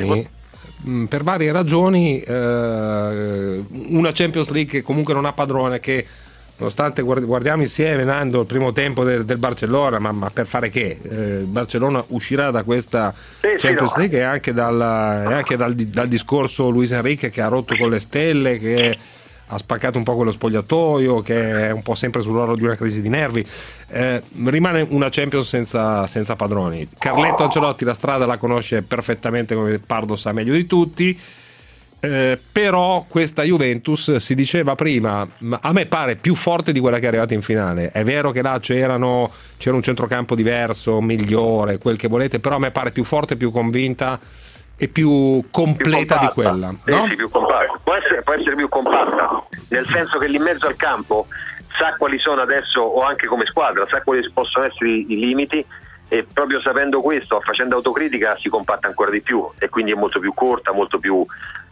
[SPEAKER 8] ragioni una Champions League che comunque non ha padrone, che nonostante guardiamo insieme, Nando, il primo tempo del Barcellona, ma per fare che? Il Barcellona uscirà da questa Champions League, e anche dal discorso Luis Enrique, che ha rotto con le stelle, che ha spaccato un po' quello spogliatoio, che è un po' sempre sull'orlo di una crisi di nervi. Rimane una Champions senza padroni. Carletto Ancelotti la strada la conosce perfettamente, come Pardo sa meglio di tutti. Però questa Juventus, si diceva prima, a me pare più forte di quella che è arrivata in finale. È vero che là c'era un centrocampo diverso, migliore, quel che volete, però a me pare più forte, più convinta e più completa di quella, no?
[SPEAKER 21] Sì, più compatta. Può essere più compatta, nel senso che lì in mezzo al campo sa quali sono adesso, o anche come squadra sa quali possono essere i limiti, e proprio sapendo questo, facendo autocritica, si compatta ancora di più, e quindi è molto più corta, molto più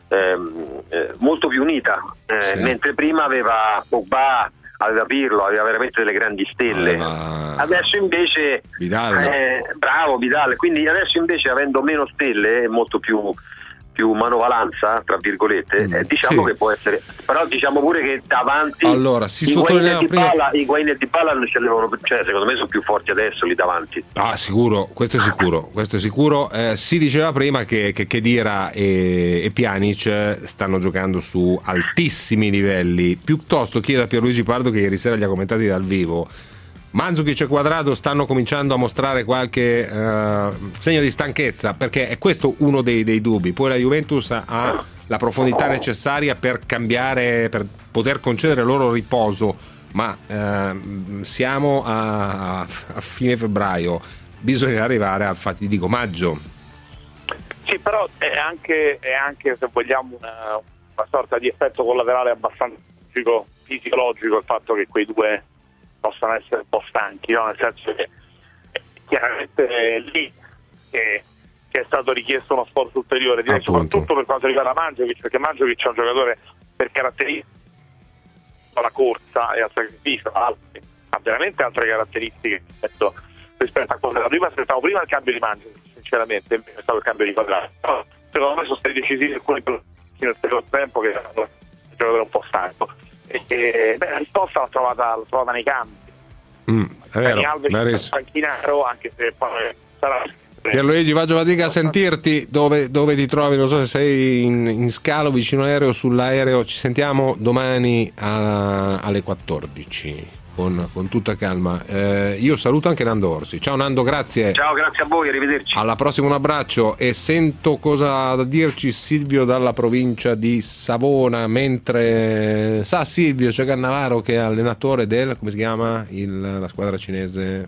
[SPEAKER 21] unita, mentre prima aveva Pogba, aveva Pirlo, aveva veramente delle grandi stelle. Adesso invece bravo Vidal, quindi adesso invece, avendo meno stelle e molto più manovalanza, tra virgolette, diciamo che può essere, però diciamo pure che davanti,
[SPEAKER 8] allora si sottolineava prima,
[SPEAKER 21] Higuain e Dybala non ce l'avevano, secondo me sono più forti adesso lì davanti.
[SPEAKER 8] Sicuro, questo è sicuro. Si diceva prima che Khedira e Pjanic stanno giocando su altissimi livelli. Piuttosto chiedo a Pierluigi Pardo, che ieri sera li ha commentati dal vivo, Mandzukic e Quadrado stanno cominciando a mostrare qualche segno di stanchezza, perché è questo uno dei dubbi. Poi la Juventus ha la profondità necessaria per cambiare, per poter concedere loro riposo, ma siamo a fine febbraio, bisogna arrivare al fatidico maggio.
[SPEAKER 19] Sì, però è anche se vogliamo una sorta di effetto collaterale abbastanza fisiologico il fatto che quei due possano essere un po' stanchi, no? Nel senso che chiaramente è lì che è stato richiesto uno sforzo ulteriore, direi, soprattutto per quanto riguarda Mandzukic, perché Mandzukic è un giocatore per caratteristiche, la corsa e al sacrificio, ha veramente altre caratteristiche rispetto a Quadrato. Io mi aspettavo prima il cambio di Mandzukic, sinceramente, è stato il cambio di Quadrato, però secondo me sono stati decisivi alcuni nel secondo tempo, che erano un giocatore un po' stanco. La risposta l'ho trovata nei campi.
[SPEAKER 8] È vero,
[SPEAKER 19] panchinaro, anche se poi sarà.
[SPEAKER 8] Pierluigi, faccio fatica a sentirti. Dove ti trovi? Non so se sei in scalo, vicino aereo, sull'aereo. Ci sentiamo domani alle 14 con tutta calma. Io saluto anche Nando Orsi. Ciao Nando, grazie.
[SPEAKER 21] Ciao, grazie a voi, arrivederci.
[SPEAKER 8] Alla prossima, un abbraccio. E sento cosa da dirci Silvio dalla provincia di Savona, mentre sa Silvio, c'è Cannavaro che è allenatore del, come si chiama, la squadra cinese?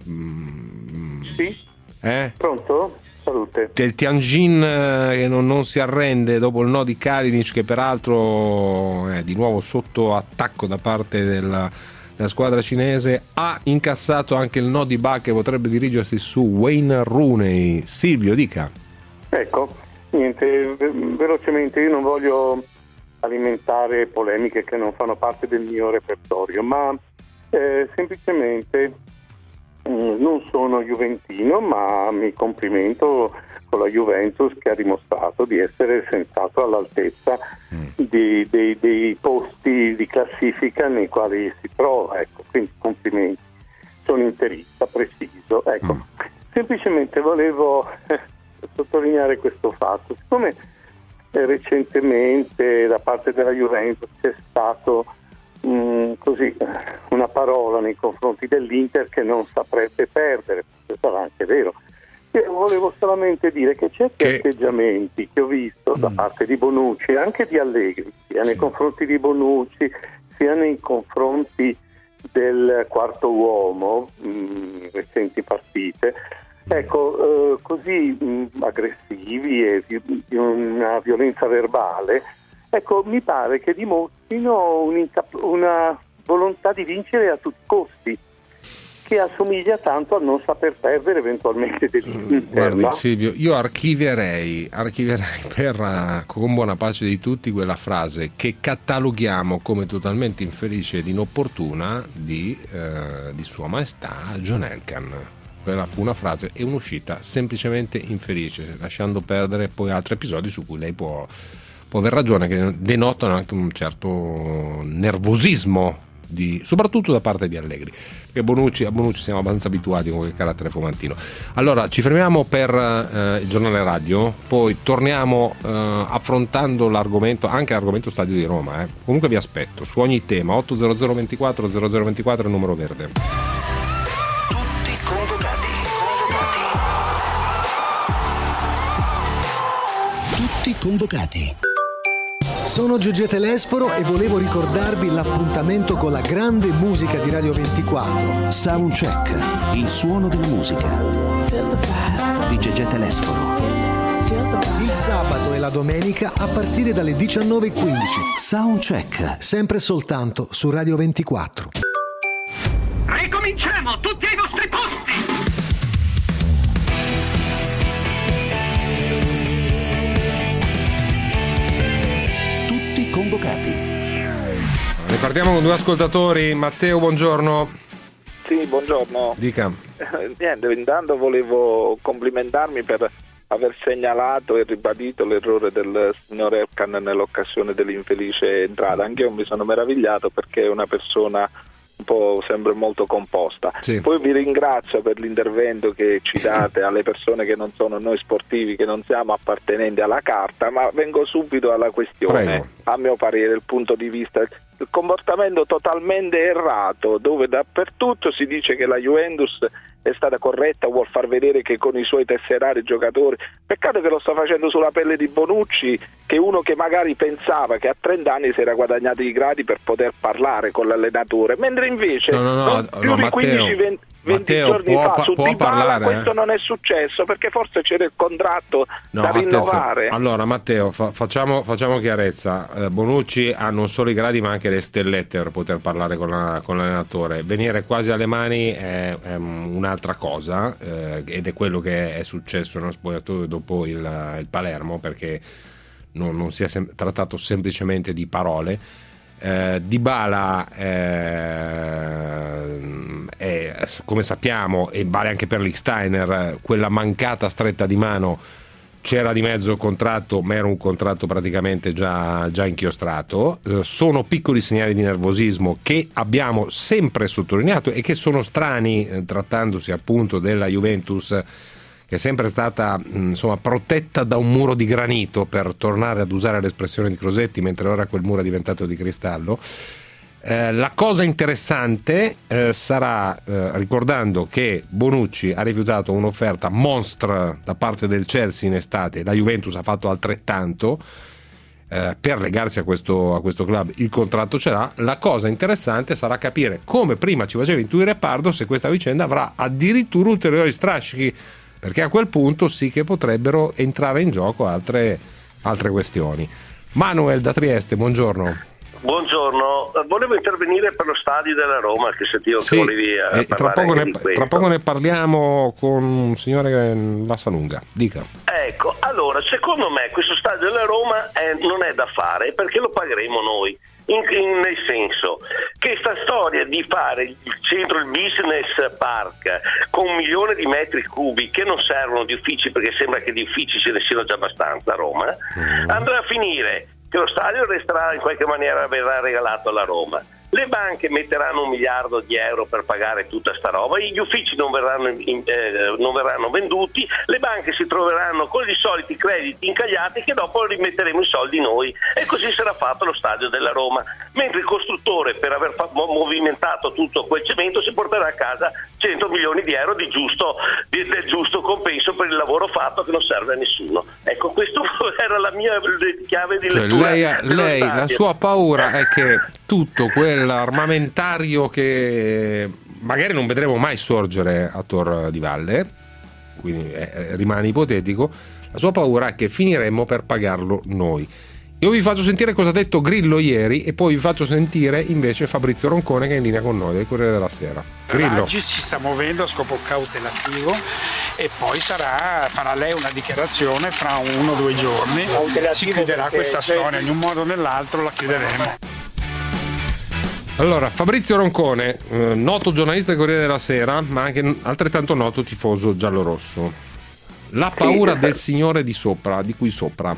[SPEAKER 2] Sì. Pronto? Salute.
[SPEAKER 8] Del Tianjin, che non si arrende dopo il no di Kalinic, che peraltro è di nuovo sotto attacco da parte della squadra cinese. Ha incassato anche il no di Ba, che potrebbe dirigersi su Wayne Rooney. Silvio, dica.
[SPEAKER 2] Ecco, niente, velocemente, io non voglio alimentare polemiche che non fanno parte del mio repertorio, ma semplicemente non sono juventino, ma mi complimento con la Juventus, che ha dimostrato di essere senz'altro all'altezza dei posti di classifica nei quali si trova, ecco, quindi complimenti. Sono interista, preciso, ecco. Semplicemente volevo sottolineare questo fatto. Siccome recentemente da parte della Juventus c'è stato così una parola nei confronti dell'Inter che non saprebbe perdere, questo sarà anche vero. Io volevo solamente dire che certi atteggiamenti che ho visto da parte di Bonucci e anche di Allegri, sia nei confronti di Bonucci sia nei confronti del quarto uomo, recenti partite, ecco, così aggressivi e di una violenza verbale, ecco, mi pare che dimostrino una volontà di vincere a tutti i costi, che assomiglia tanto a non saper perdere eventualmente dell'Inter.
[SPEAKER 8] Guardi Silvio, io archiverei per con buona pace di tutti quella frase che cataloghiamo come totalmente infelice ed inopportuna di Sua Maestà John Elkann. Quella fu una frase e un'uscita semplicemente infelice, lasciando perdere poi altri episodi su cui lei può aver ragione, che denotano anche un certo nervosismo soprattutto da parte di Allegri, perché a Bonucci siamo abbastanza abituati con quel carattere fomantino. Allora ci fermiamo per il giornale radio, poi torniamo affrontando anche l'argomento stadio di Roma. Comunque vi aspetto su ogni tema. 800 24 0024 il numero verde.
[SPEAKER 4] Tutti convocati.
[SPEAKER 1] Sono Gigi Telesforo e volevo ricordarvi l'appuntamento con la grande musica di Radio 24.
[SPEAKER 4] Soundcheck, il suono della musica di Gigi Telesforo.
[SPEAKER 1] Il sabato e la domenica a partire dalle 19:15.
[SPEAKER 4] Soundcheck,
[SPEAKER 1] sempre soltanto su Radio 24.
[SPEAKER 3] Ricominciamo, tutti ai vostri posti!
[SPEAKER 4] Convocati.
[SPEAKER 8] Ripartiamo con due ascoltatori. Matteo, buongiorno.
[SPEAKER 22] Sì, buongiorno.
[SPEAKER 8] Dica.
[SPEAKER 22] Niente, intanto volevo complimentarmi per aver segnalato e ribadito l'errore del signor Elkann nell'occasione dell'infelice entrata. Anche io mi sono meravigliato perché è una persona un po' sempre molto composta.
[SPEAKER 8] Sì.
[SPEAKER 22] Poi vi ringrazio per l'intervento che ci date alle persone che non sono noi sportivi, che non siamo appartenenti alla carta, ma vengo subito alla questione.
[SPEAKER 8] Prego.
[SPEAKER 22] A mio parere, il punto di vista, il comportamento totalmente errato, dove dappertutto si dice che la Juventus è stata corretta, vuol far vedere che con i suoi tesserari giocatori, peccato che lo sta facendo sulla pelle di Bonucci, che è uno che magari pensava che a 30 anni si era guadagnato i gradi per poter parlare con l'allenatore, mentre invece più di 15-20 giorni fa su Dybala questo non è successo, perché forse c'era il contratto da rinnovare.
[SPEAKER 8] Allora Matteo, facciamo chiarezza. Bonucci ha non solo i gradi ma anche le stellette per poter parlare con l'allenatore. Venire quasi alle mani è un'altra cosa, ed è quello che è successo nello spogliatoio dopo il Palermo, perché non si è trattato semplicemente di parole. Dybala è, come sappiamo, e vale anche per Lichtsteiner, quella mancata stretta di mano, c'era di mezzo il contratto, ma era un contratto praticamente già inchiostrato. Sono piccoli segnali di nervosismo che abbiamo sempre sottolineato e che sono strani, trattandosi appunto della Juventus, che è sempre stata protetta da un muro di granito, per tornare ad usare l'espressione di Crosetti, mentre ora quel muro è diventato di cristallo. La cosa interessante sarà, ricordando che Bonucci ha rifiutato un'offerta monstra da parte del Chelsea in estate, la Juventus ha fatto altrettanto per legarsi a questo club, il contratto ce l'ha. La cosa interessante sarà capire, come prima ci faceva intuire Pardo, se questa vicenda avrà addirittura ulteriori strascichi, perché a quel punto sì che potrebbero entrare in gioco altre questioni. Manuel da Trieste, buongiorno.
[SPEAKER 23] Buongiorno, volevo intervenire per lo stadio della Roma, che sentivo che volevi parlare
[SPEAKER 8] tra poco ne parliamo con un signore Vassalunga. Dica.
[SPEAKER 23] Ecco, allora, secondo me questo stadio della Roma non è da fare, perché lo pagheremo noi. nel senso che sta storia di fare il centro, il business park con 1 milione di metri cubi che non servono di uffici, perché sembra che di uffici ce ne siano già abbastanza a Roma, andrà a finire che lo stadio resterà, in qualche maniera verrà regalato alla Roma. Le banche metteranno 1 miliardo di euro per pagare tutta sta roba, gli uffici non verranno venduti, le banche si troveranno con i soliti crediti incagliati che dopo rimetteremo i soldi noi, e così sarà fatto lo stadio della Roma, mentre il costruttore, per aver movimentato tutto quel cemento, si porterà a casa 100 milioni di euro del giusto compenso per il lavoro fatto, che non serve a nessuno. Ecco, questa era la mia chiave di lettura.
[SPEAKER 8] Lei la sua paura è che tutto quell'armamentario che magari non vedremo mai sorgere a Tor di Valle, quindi rimane ipotetico, la sua paura è che finiremmo per pagarlo noi. Io vi faccio sentire cosa ha detto Grillo ieri e poi vi faccio sentire invece Fabrizio Roncone, che è in linea con noi del Corriere della Sera. Grillo.
[SPEAKER 5] Oggi si sta muovendo a scopo cautelativo e poi farà lei una dichiarazione fra 1 o 2 giorni, si chiuderà questa storia, in un modo o nell'altro la chiuderemo.
[SPEAKER 8] Allora, Fabrizio Roncone, noto giornalista del Corriere della Sera, ma anche altrettanto noto tifoso giallorosso. La paura del signore di cui sopra,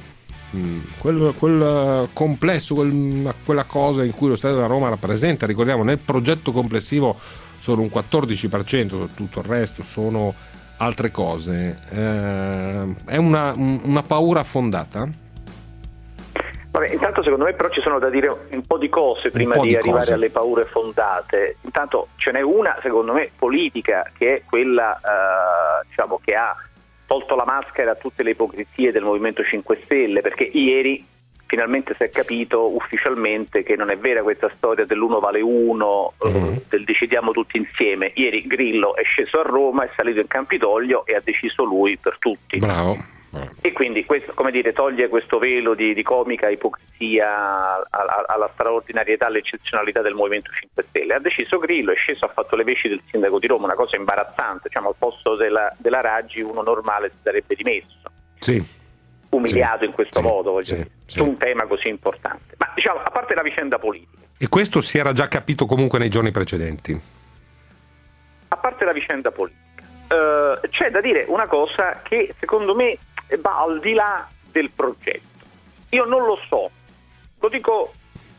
[SPEAKER 8] quel complesso, quella cosa in cui lo Stadio della Roma rappresenta, ricordiamo, nel progetto complessivo sono un 14%, tutto il resto sono altre cose. È una paura fondata?
[SPEAKER 7] Vabbè, intanto secondo me però ci sono da dire un po' di cose prima di arrivare alle paure fondate. Intanto ce n'è una, secondo me, politica, che è quella che ha tolto la maschera a tutte le ipocrisie del Movimento 5 Stelle, perché ieri finalmente si è capito ufficialmente che non è vera questa storia dell'1 vale 1, del decidiamo tutti insieme. Ieri Grillo è sceso a Roma, è salito in Campidoglio e ha deciso lui per tutti.
[SPEAKER 8] Bravo.
[SPEAKER 7] E quindi questo, come dire, toglie questo velo di comica ipocrisia alla straordinarietà, all'eccezionalità del Movimento 5 Stelle. Ha deciso Grillo, è sceso, ha fatto le veci del sindaco di Roma, una cosa imbarazzante, al posto della Raggi uno normale si sarebbe dimesso.
[SPEAKER 8] Sì.
[SPEAKER 7] Umiliato in questo modo, su un tema così importante. Ma a parte la vicenda politica.
[SPEAKER 8] E questo si era già capito comunque nei giorni precedenti.
[SPEAKER 7] A parte la vicenda politica, c'è da dire una cosa che secondo me va al di là del progetto. Io non lo so, lo dico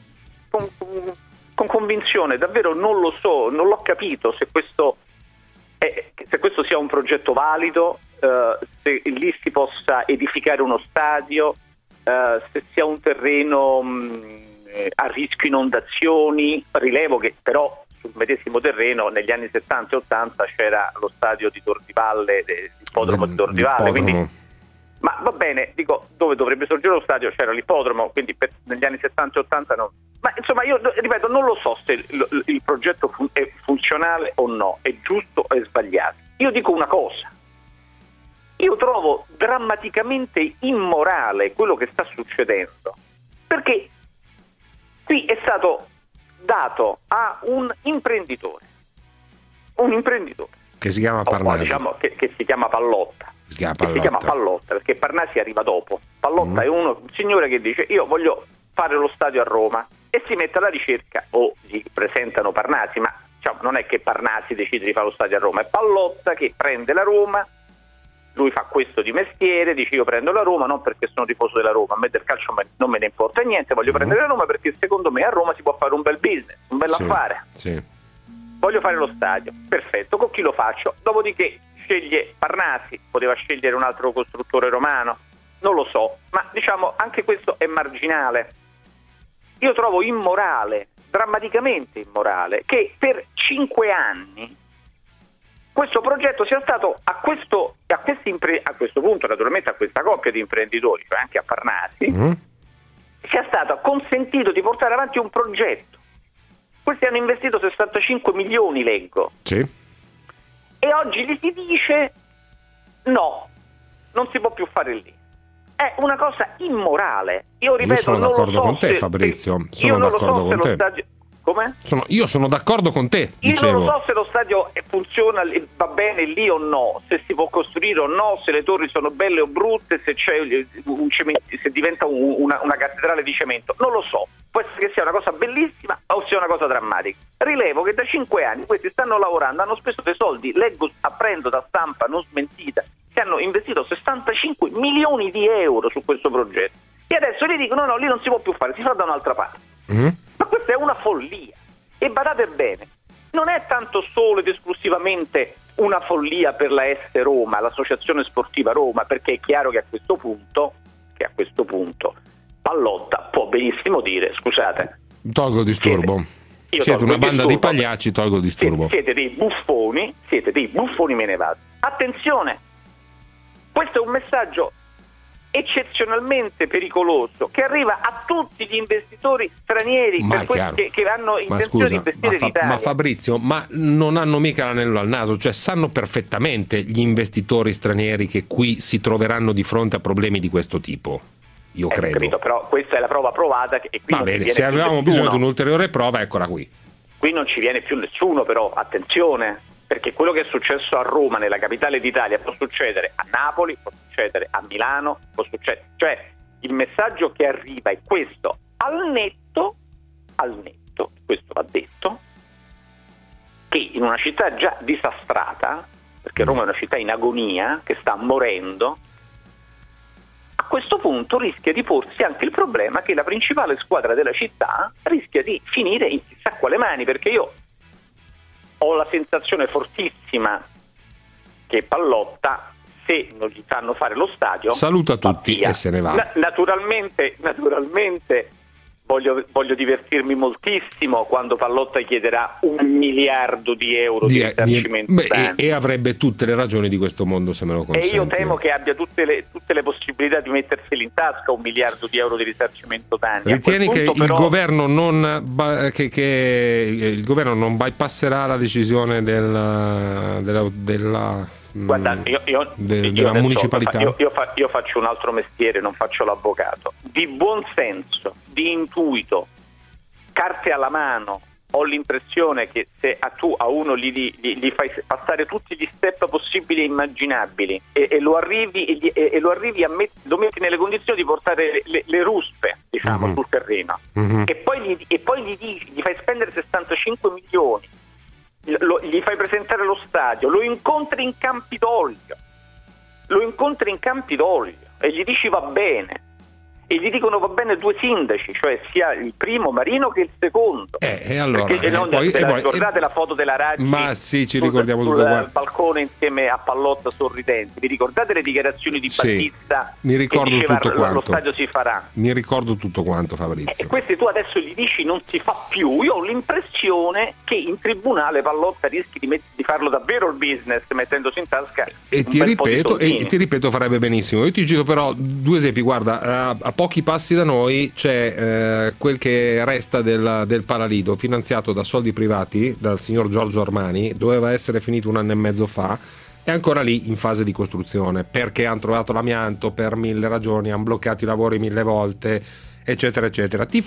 [SPEAKER 7] con convinzione, davvero non lo so, non l'ho capito se questo sia un progetto valido, se lì si possa edificare uno stadio, se sia un terreno a rischio inondazioni. Rilevo che però sul medesimo terreno negli anni 70 e 80 c'era lo stadio di Tor di Valle, l'ippodromo di Tor di Valle, quindi, ma va bene, dico, dove dovrebbe sorgere lo stadio c'era l'ippodromo, quindi negli anni 70 e 80 no. Ma insomma, io ripeto, non lo so se il progetto è funzionale o no, è giusto o è sbagliato. Io dico una cosa: io trovo drammaticamente immorale quello che sta succedendo, perché qui è stato dato a un imprenditore
[SPEAKER 8] che si chiama Parnasi,
[SPEAKER 7] che si chiama Pallotta. Si chiama Pallotta perché Parnasi arriva dopo. Pallotta è un signore che dice: io voglio fare lo stadio a Roma, e si mette alla ricerca, o gli presentano Parnasi, ma non è che Parnasi decide di fare lo stadio a Roma, è Pallotta che prende la Roma. Lui fa questo di mestiere, dice: io prendo la Roma non perché sono tifoso della Roma, a me del calcio non me ne importa niente, voglio prendere la Roma perché secondo me a Roma si può fare un bel business, un bel affare. Voglio fare lo stadio, perfetto, con chi lo faccio? Dopodiché sceglie Parnasi, poteva scegliere un altro costruttore romano, non lo so, ma anche questo è marginale. Io trovo immorale, drammaticamente immorale, che per 5 anni questo progetto sia stato a questo punto, naturalmente a questa coppia di imprenditori, cioè anche a Parnasi, sia stato consentito di portare avanti un progetto. Questi hanno investito 65 milioni, leggo. Sì. E oggi gli si dice: no, non si può più fare lì. È una cosa immorale. Io ripeto,
[SPEAKER 8] sono d'accordo con te, Fabrizio. Sono d'accordo con te.
[SPEAKER 7] Come?
[SPEAKER 8] Io sono d'accordo con te.
[SPEAKER 7] Io non lo so se lo stadio funziona, va bene lì o no, se si può costruire o no, se le torri sono belle o brutte, se c'è se diventa una cattedrale di cemento. Non lo so. può essere che sia una cosa bellissima o sia una cosa drammatica. Rilevo che da 5 anni questi stanno lavorando, hanno speso dei soldi, apprendo da stampa non smentita, che hanno investito 65 milioni di euro su questo progetto. E adesso gli dicono no, lì non si può più fare, si fa da un'altra parte. Ma questa è una follia. E badate bene, non è tanto solo ed esclusivamente una follia per la S Roma, l'Associazione Sportiva Roma, perché è chiaro che a questo punto Pallotta può benissimo dire scusate,
[SPEAKER 8] tolgo il disturbo, siete una banda di pagliacci, tolgo il disturbo,
[SPEAKER 7] siete dei buffoni, me ne vado. Attenzione, questo è un messaggio eccezionalmente pericoloso che arriva a tutti gli investitori stranieri che hanno intenzione di investire in Italia.
[SPEAKER 8] Ma Fabrizio, ma non hanno mica l'anello al naso, cioè sanno perfettamente gli investitori stranieri che qui si troveranno di fronte a problemi di questo tipo. Io credo.
[SPEAKER 7] Capito, però questa è la prova provata. E qui
[SPEAKER 8] va bene, se avevamo bisogno di un'ulteriore prova, eccola qui.
[SPEAKER 7] Qui non ci viene più nessuno, però attenzione, perché quello che è successo a Roma, nella capitale d'Italia, può succedere a Napoli, può succedere a Milano, può succedere. Cioè, il messaggio che arriva è questo, al netto, questo va detto, che in una città già disastrata, perché Roma è una città in agonia, che sta morendo, a questo punto rischia di porsi anche il problema che la principale squadra della città rischia di finire in chissà quale mani, perché io ho la sensazione fortissima che Pallotta, se non gli fanno fare lo stadio,
[SPEAKER 8] saluta tutti e se ne va.
[SPEAKER 7] Naturalmente voglio divertirmi moltissimo quando Pallotta chiederà 1 miliardo di euro di risarcimento danni.
[SPEAKER 8] E avrebbe tutte le ragioni di questo mondo, se me lo consenti.
[SPEAKER 7] E io temo che abbia tutte le possibilità di metterseli in tasca 1 miliardo di euro di risarcimento danni.
[SPEAKER 8] Ritieni che il governo non bypasserà la decisione della
[SPEAKER 7] Guarda,
[SPEAKER 8] della municipalità?
[SPEAKER 7] Io faccio un altro mestiere, non faccio l'avvocato. Di buon senso, di intuito, carte alla mano, ho l'impressione che se a uno gli fai passare tutti gli step possibili e immaginabili e lo arrivi lo metti nelle condizioni di portare le ruspe, diciamo, sul terreno, e poi gli fai spendere 65 milioni, gli fai presentare lo stadio, lo incontri in Campidoglio e gli dici va bene, e gli dicono va bene 2 sindaci, cioè sia il primo Marino che il secondo.
[SPEAKER 8] E allora
[SPEAKER 7] ricordate la foto della Raggi?
[SPEAKER 8] Ma sì, ci ricordiamo tutto
[SPEAKER 7] sul balcone insieme a Pallotta sorridente. Vi ricordate le dichiarazioni di Battista?
[SPEAKER 8] Mi ricordo
[SPEAKER 7] che diceva
[SPEAKER 8] tutto quanto.
[SPEAKER 7] Lo stadio si farà.
[SPEAKER 8] Mi ricordo tutto quanto, Fabrizio.
[SPEAKER 7] Questi tu adesso gli dici non si fa più. Io ho l'impressione che in tribunale Pallotta rischi di farlo davvero il business, mettendosi in tasca
[SPEAKER 8] e ti ripeto farebbe benissimo. Io ti giro però 2 esempi. Guarda, a pochi passi da noi c'è quel che resta del Paralido, finanziato da soldi privati dal signor Giorgio Armani, doveva essere finito 1 anno e mezzo fa, è ancora lì in fase di costruzione perché hanno trovato l'amianto per 1000 ragioni, hanno bloccato i lavori 1000 volte, eccetera eccetera. Ti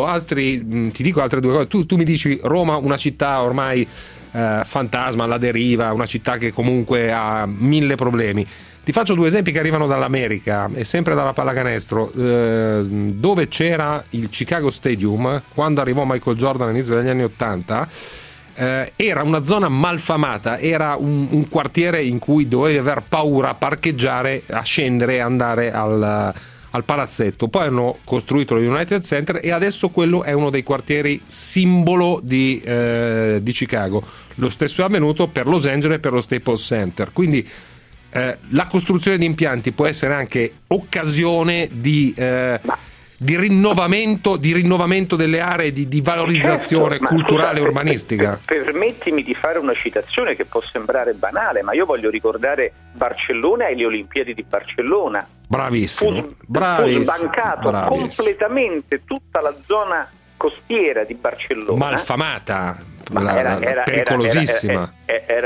[SPEAKER 8] dico altre 2 cose. Tu mi dici Roma, una città ormai fantasma, alla deriva, una città che comunque ha 1000 problemi. Ti faccio 2 esempi che arrivano dall'America e sempre dalla pallacanestro, dove c'era il Chicago Stadium quando arrivò Michael Jordan all'inizio degli anni 80. Era una zona malfamata, era un quartiere in cui dovevi aver paura a parcheggiare, a scendere e andare al palazzetto. Poi hanno costruito lo United Center e adesso quello è uno dei quartieri simbolo di Chicago. Lo stesso è avvenuto per Los Angeles, per lo Staples Center. Quindi la costruzione di impianti può essere anche occasione di rinnovamento delle aree, di valorizzazione culturale e urbanistica.
[SPEAKER 7] Permettimi di fare una citazione che può sembrare banale, ma io voglio ricordare Barcellona e le Olimpiadi di Barcellona.
[SPEAKER 8] Bravissimo.
[SPEAKER 7] Fu sbancato completamente tutta la zona costiera di Barcellona,
[SPEAKER 8] malfamata, pericolosissima.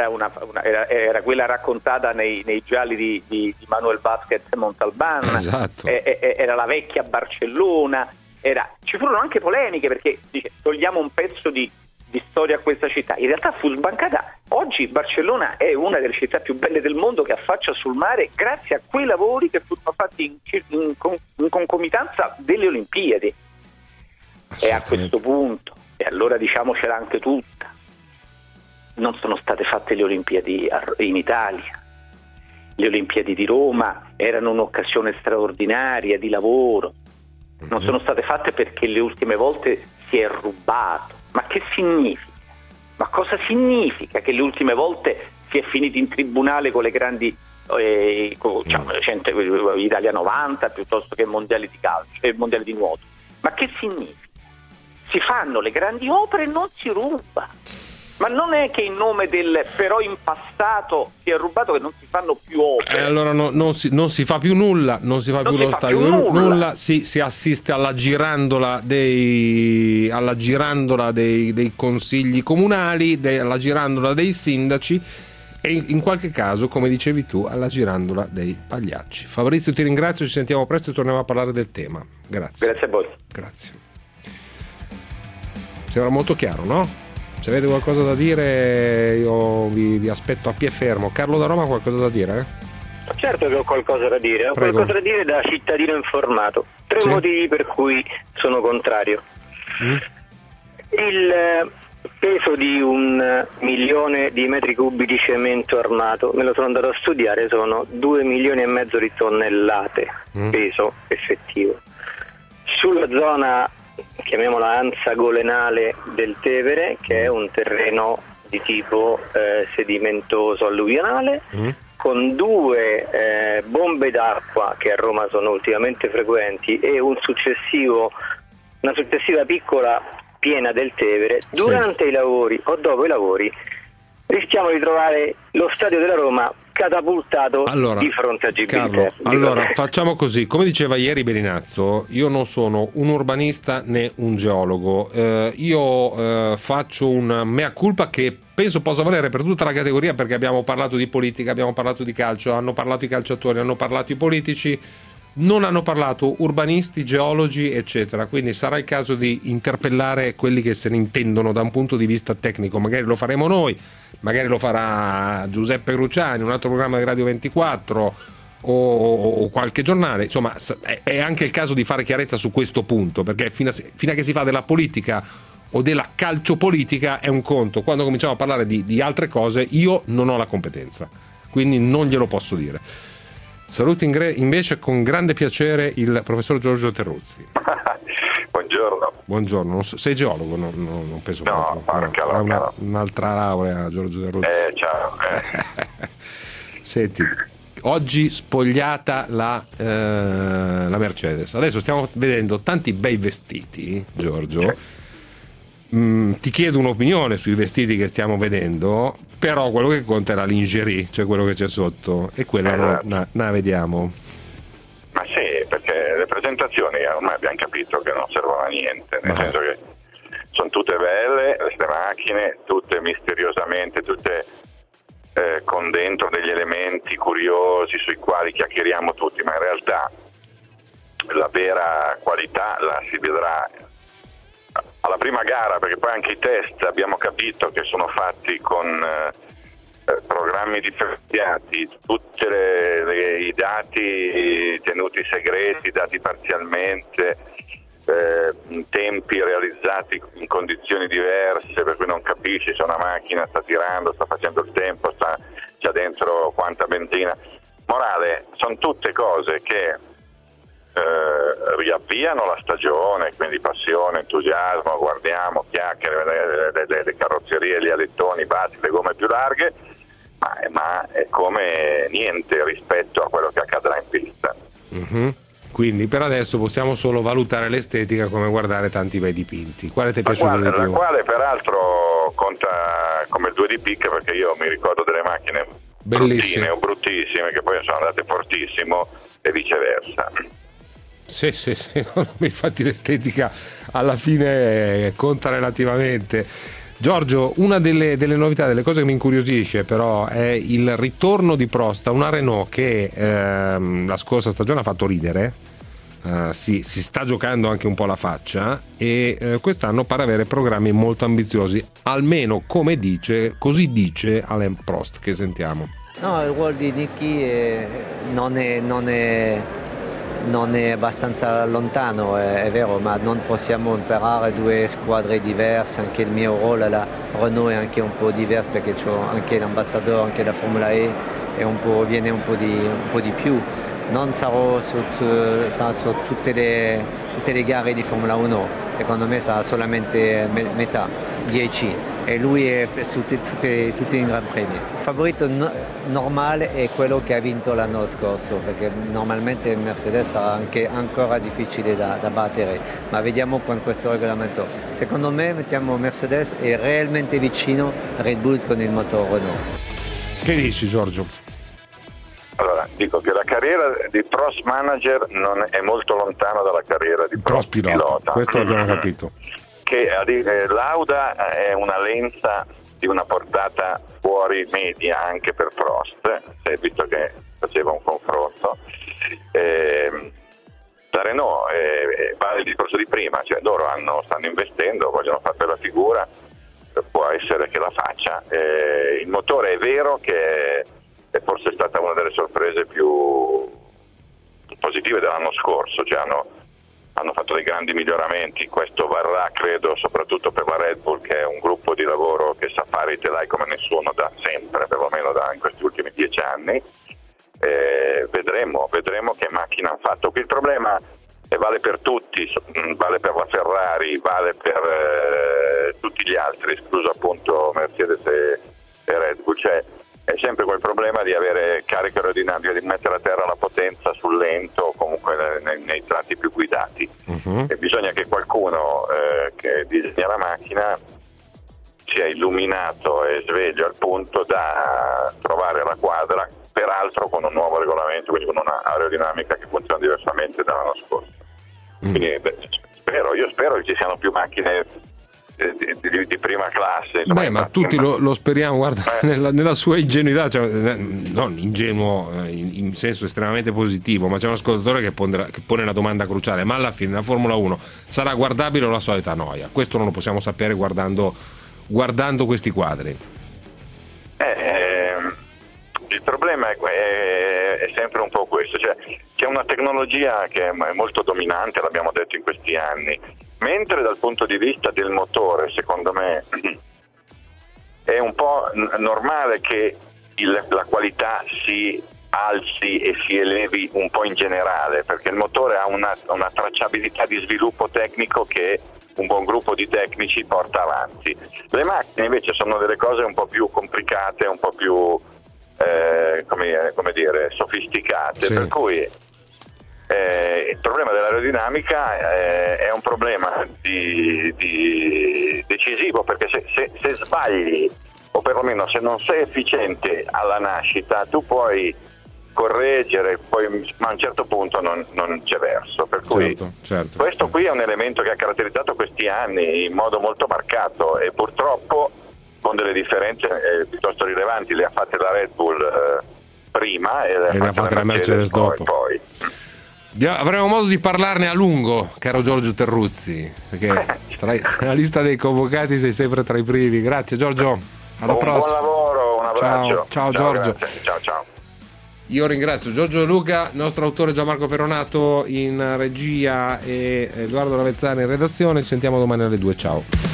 [SPEAKER 7] Era quella raccontata nei gialli di Manuel Vázquez Montalbán.
[SPEAKER 8] Esatto.
[SPEAKER 7] Era la vecchia Barcellona. Ci furono anche polemiche perché togliamo un pezzo di storia a questa città. In realtà fu sbancata. Oggi Barcellona è una delle città più belle del mondo, che affaccia sul mare grazie a quei lavori che furono fatti in concomitanza delle Olimpiadi. E a questo punto, e allora diciamocela anche tutta, non sono state fatte le Olimpiadi in Italia. Le Olimpiadi di Roma erano un'occasione straordinaria di lavoro, non sono state fatte perché le ultime volte si è rubato. Ma che significa? Ma cosa significa che le ultime volte si è finiti in tribunale con le grandi Italia 90 piuttosto che mondiali di calcio e mondiali di nuoto? Ma che significa? Si fanno le grandi opere e non si ruba. Ma non è che in nome del però in passato si è rubato che non si fanno più opere.
[SPEAKER 8] Allora non si fa più nulla, non si fa più lo stadio, nulla. Si assiste alla girandola dei consigli comunali, alla girandola dei sindaci e in qualche caso, come dicevi tu, alla girandola dei pagliacci. Fabrizio, ti ringrazio, ci sentiamo presto e torniamo a parlare del tema. Grazie.
[SPEAKER 7] Grazie a voi.
[SPEAKER 8] Grazie. Sembra molto chiaro, no? Se avete qualcosa da dire io vi aspetto a pie fermo. Carlo da Roma ha qualcosa da dire?
[SPEAKER 9] Certo che ho qualcosa da dire.
[SPEAKER 8] Prego.
[SPEAKER 9] Qualcosa da dire da cittadino informato. 3 motivi per cui sono contrario. Il peso di 1 milione di metri cubi di cemento armato, me lo sono andato a studiare, sono 2,5 milioni di tonnellate peso effettivo. Sulla zona, chiamiamola ansa golenale del Tevere, che è un terreno di tipo sedimentoso alluvionale, con 2 bombe d'acqua che a Roma sono ultimamente frequenti e una successiva piccola piena del Tevere. Durante i lavori o dopo i lavori rischiamo di trovare lo stadio della Roma catapultato di fronte a Gibraltar.
[SPEAKER 8] Carlo, allora facciamo così, come diceva ieri Belinazzo, io non sono un urbanista né un geologo, io faccio un mea culpa che penso possa valere per tutta la categoria, perché abbiamo parlato di politica, abbiamo parlato di calcio, hanno parlato i calciatori, hanno parlato i politici, non hanno parlato urbanisti, geologi, eccetera. Quindi sarà il caso di interpellare quelli che se ne intendono da un punto di vista tecnico. Magari lo faremo noi, magari lo farà Giuseppe Cruciani, un altro programma di Radio 24 o qualche giornale. Insomma, è anche il caso di fare chiarezza su questo punto, perché fino a che si fa della politica o della calciopolitica è un conto. Quando cominciamo a parlare di altre cose io non ho la competenza, quindi non glielo posso dire. Saluto invece con grande piacere il professor Giorgio Terruzzi. Buongiorno. Sei geologo? Non penso.
[SPEAKER 10] No,
[SPEAKER 8] ha un'altra laurea, Giorgio Terruzzi.
[SPEAKER 10] Ciao.
[SPEAKER 8] Senti, oggi spogliata la Mercedes. Adesso stiamo vedendo tanti bei vestiti, Giorgio. Ti chiedo un'opinione sui vestiti che stiamo vedendo, però quello che conta è la lingerie, cioè quello che c'è sotto, e quella la vediamo.
[SPEAKER 10] Ma sì, perché le presentazioni ormai abbiamo capito che non servono a niente, nel senso che sono tutte belle queste macchine, tutte misteriosamente, tutte con dentro degli elementi curiosi sui quali chiacchieriamo tutti, ma in realtà la vera qualità la si vedrà alla prima gara, perché poi anche i test abbiamo capito che sono fatti con programmi differenziati, tutti i dati tenuti segreti, dati parzialmente, tempi realizzati in condizioni diverse, per cui non capisci se una macchina sta tirando, sta facendo il tempo, c'ha dentro quanta benzina. Morale, sono tutte cose che riavviano la stagione, quindi passione, entusiasmo, guardiamo, chiacchiere, le carrozzerie, gli alettoni, i bassi, le gomme più larghe, ma è come niente rispetto a quello che accadrà in pista.
[SPEAKER 8] Quindi per adesso possiamo solo valutare l'estetica come guardare tanti bei dipinti. Quale ti è piaciuto di più?
[SPEAKER 10] La quale peraltro conta come il 2 di picca, perché io mi ricordo delle macchine bruttine o bruttissime che poi sono andate fortissimo e viceversa.
[SPEAKER 8] Sì, infatti l'estetica alla fine conta relativamente. Giorgio, una delle novità, delle cose che mi incuriosisce però è il ritorno di Prost a una Renault che la scorsa stagione ha fatto ridere, si sta giocando anche un po' la faccia e quest'anno pare avere programmi molto ambiziosi, almeno così dice Alain Prost, che sentiamo.
[SPEAKER 11] No, il ruolo di Niki non non è abbastanza lontano, è vero, ma non possiamo imparare due squadre diverse. Anche il mio ruolo alla Renault è anche un po' diverso, perché ho anche l'ambasciatore, anche la Formula E, e viene un po' di più. Non sarò su tutte le gare di Formula 1, secondo me sarà solamente metà, 10, e lui è su tutti i Gran Premi. Il favorito normale è quello che ha vinto l'anno scorso, perché normalmente il Mercedes sarà anche ancora difficile da battere, ma vediamo con questo regolamento. Secondo me mettiamo Mercedes e realmente vicino Red Bull con il motore Renault.
[SPEAKER 8] Che dici, Giorgio?
[SPEAKER 10] Allora, dico che la carriera di Prost manager non è molto lontana dalla carriera di Prost pilota.
[SPEAKER 8] Questo l'abbiamo capito.
[SPEAKER 10] Che Lauda è una lenza di una portata fuori media anche per Prost, visto che faceva un confronto. La Renault vale il discorso di prima, cioè loro stanno investendo, vogliono fare bella figura, può essere che la faccia. Il motore è vero che è forse stata una delle sorprese più positive dell'anno scorso, cioè hanno fatto dei grandi miglioramenti. Questo varrà, credo, soprattutto per la Red Bull, che è un gruppo di lavoro che sa fare i telai come nessuno da sempre, perlomeno in questi ultimi 10 anni. Vedremo che macchina hanno fatto. Qui il problema vale per tutti, vale per la Ferrari, vale per tutti gli altri, escluso appunto Mercedes e Red Bull. Cioè, è sempre quel problema di avere carica aerodinamica, di mettere a terra la potenza sul lento o comunque nei tratti più guidati. E bisogna che qualcuno che disegna la macchina sia illuminato e sveglio al punto da trovare la quadra, peraltro con un nuovo regolamento, quindi con una aerodinamica che funziona diversamente dall'anno scorso. Quindi io spero che ci siano più macchine di prima classe.
[SPEAKER 8] Beh, ma tutti lo speriamo, guarda, nella sua ingenuità, cioè, non ingenuo in senso estremamente positivo, ma c'è un ascoltatore che pone la domanda cruciale: ma alla fine la Formula 1 sarà guardabile o la solita noia? Questo non lo possiamo sapere guardando questi quadri.
[SPEAKER 10] Il problema è sempre un po' questo, cioè c'è una tecnologia che è molto dominante, l'abbiamo detto in questi anni, mentre dal punto di vista del motore, secondo me, è un po' normale che la qualità si alzi e si elevi un po' in generale, perché il motore ha una tracciabilità di sviluppo tecnico che un buon gruppo di tecnici porta avanti. Le macchine invece sono delle cose un po' più complicate, un po' più come dire, sofisticate, sì. Per cui il problema dell'aerodinamica è un problema decisivo, perché se sbagli, o perlomeno se non sei efficiente alla nascita, tu puoi correggere, ma a un certo punto non c'è verso. Per cui certo. Questo qui è un elemento che ha caratterizzato questi anni in modo molto marcato, e purtroppo con delle differenze piuttosto rilevanti. Le ha fatte la Red Bull prima e le ha fatte la Mercedes dopo. Poi.
[SPEAKER 8] Avremo modo di parlarne a lungo, caro Giorgio Terruzzi, perché tra la lista dei convocati sei sempre tra i primi. Grazie Giorgio, alla prossima.
[SPEAKER 10] Buon lavoro, un abbraccio.
[SPEAKER 8] Ciao Giorgio.
[SPEAKER 10] Ciao.
[SPEAKER 8] Io ringrazio Giorgio De Luca, nostro autore Gianmarco Ferronato in regia e Edoardo Lavezzani in redazione. Ci sentiamo domani alle 2. Ciao.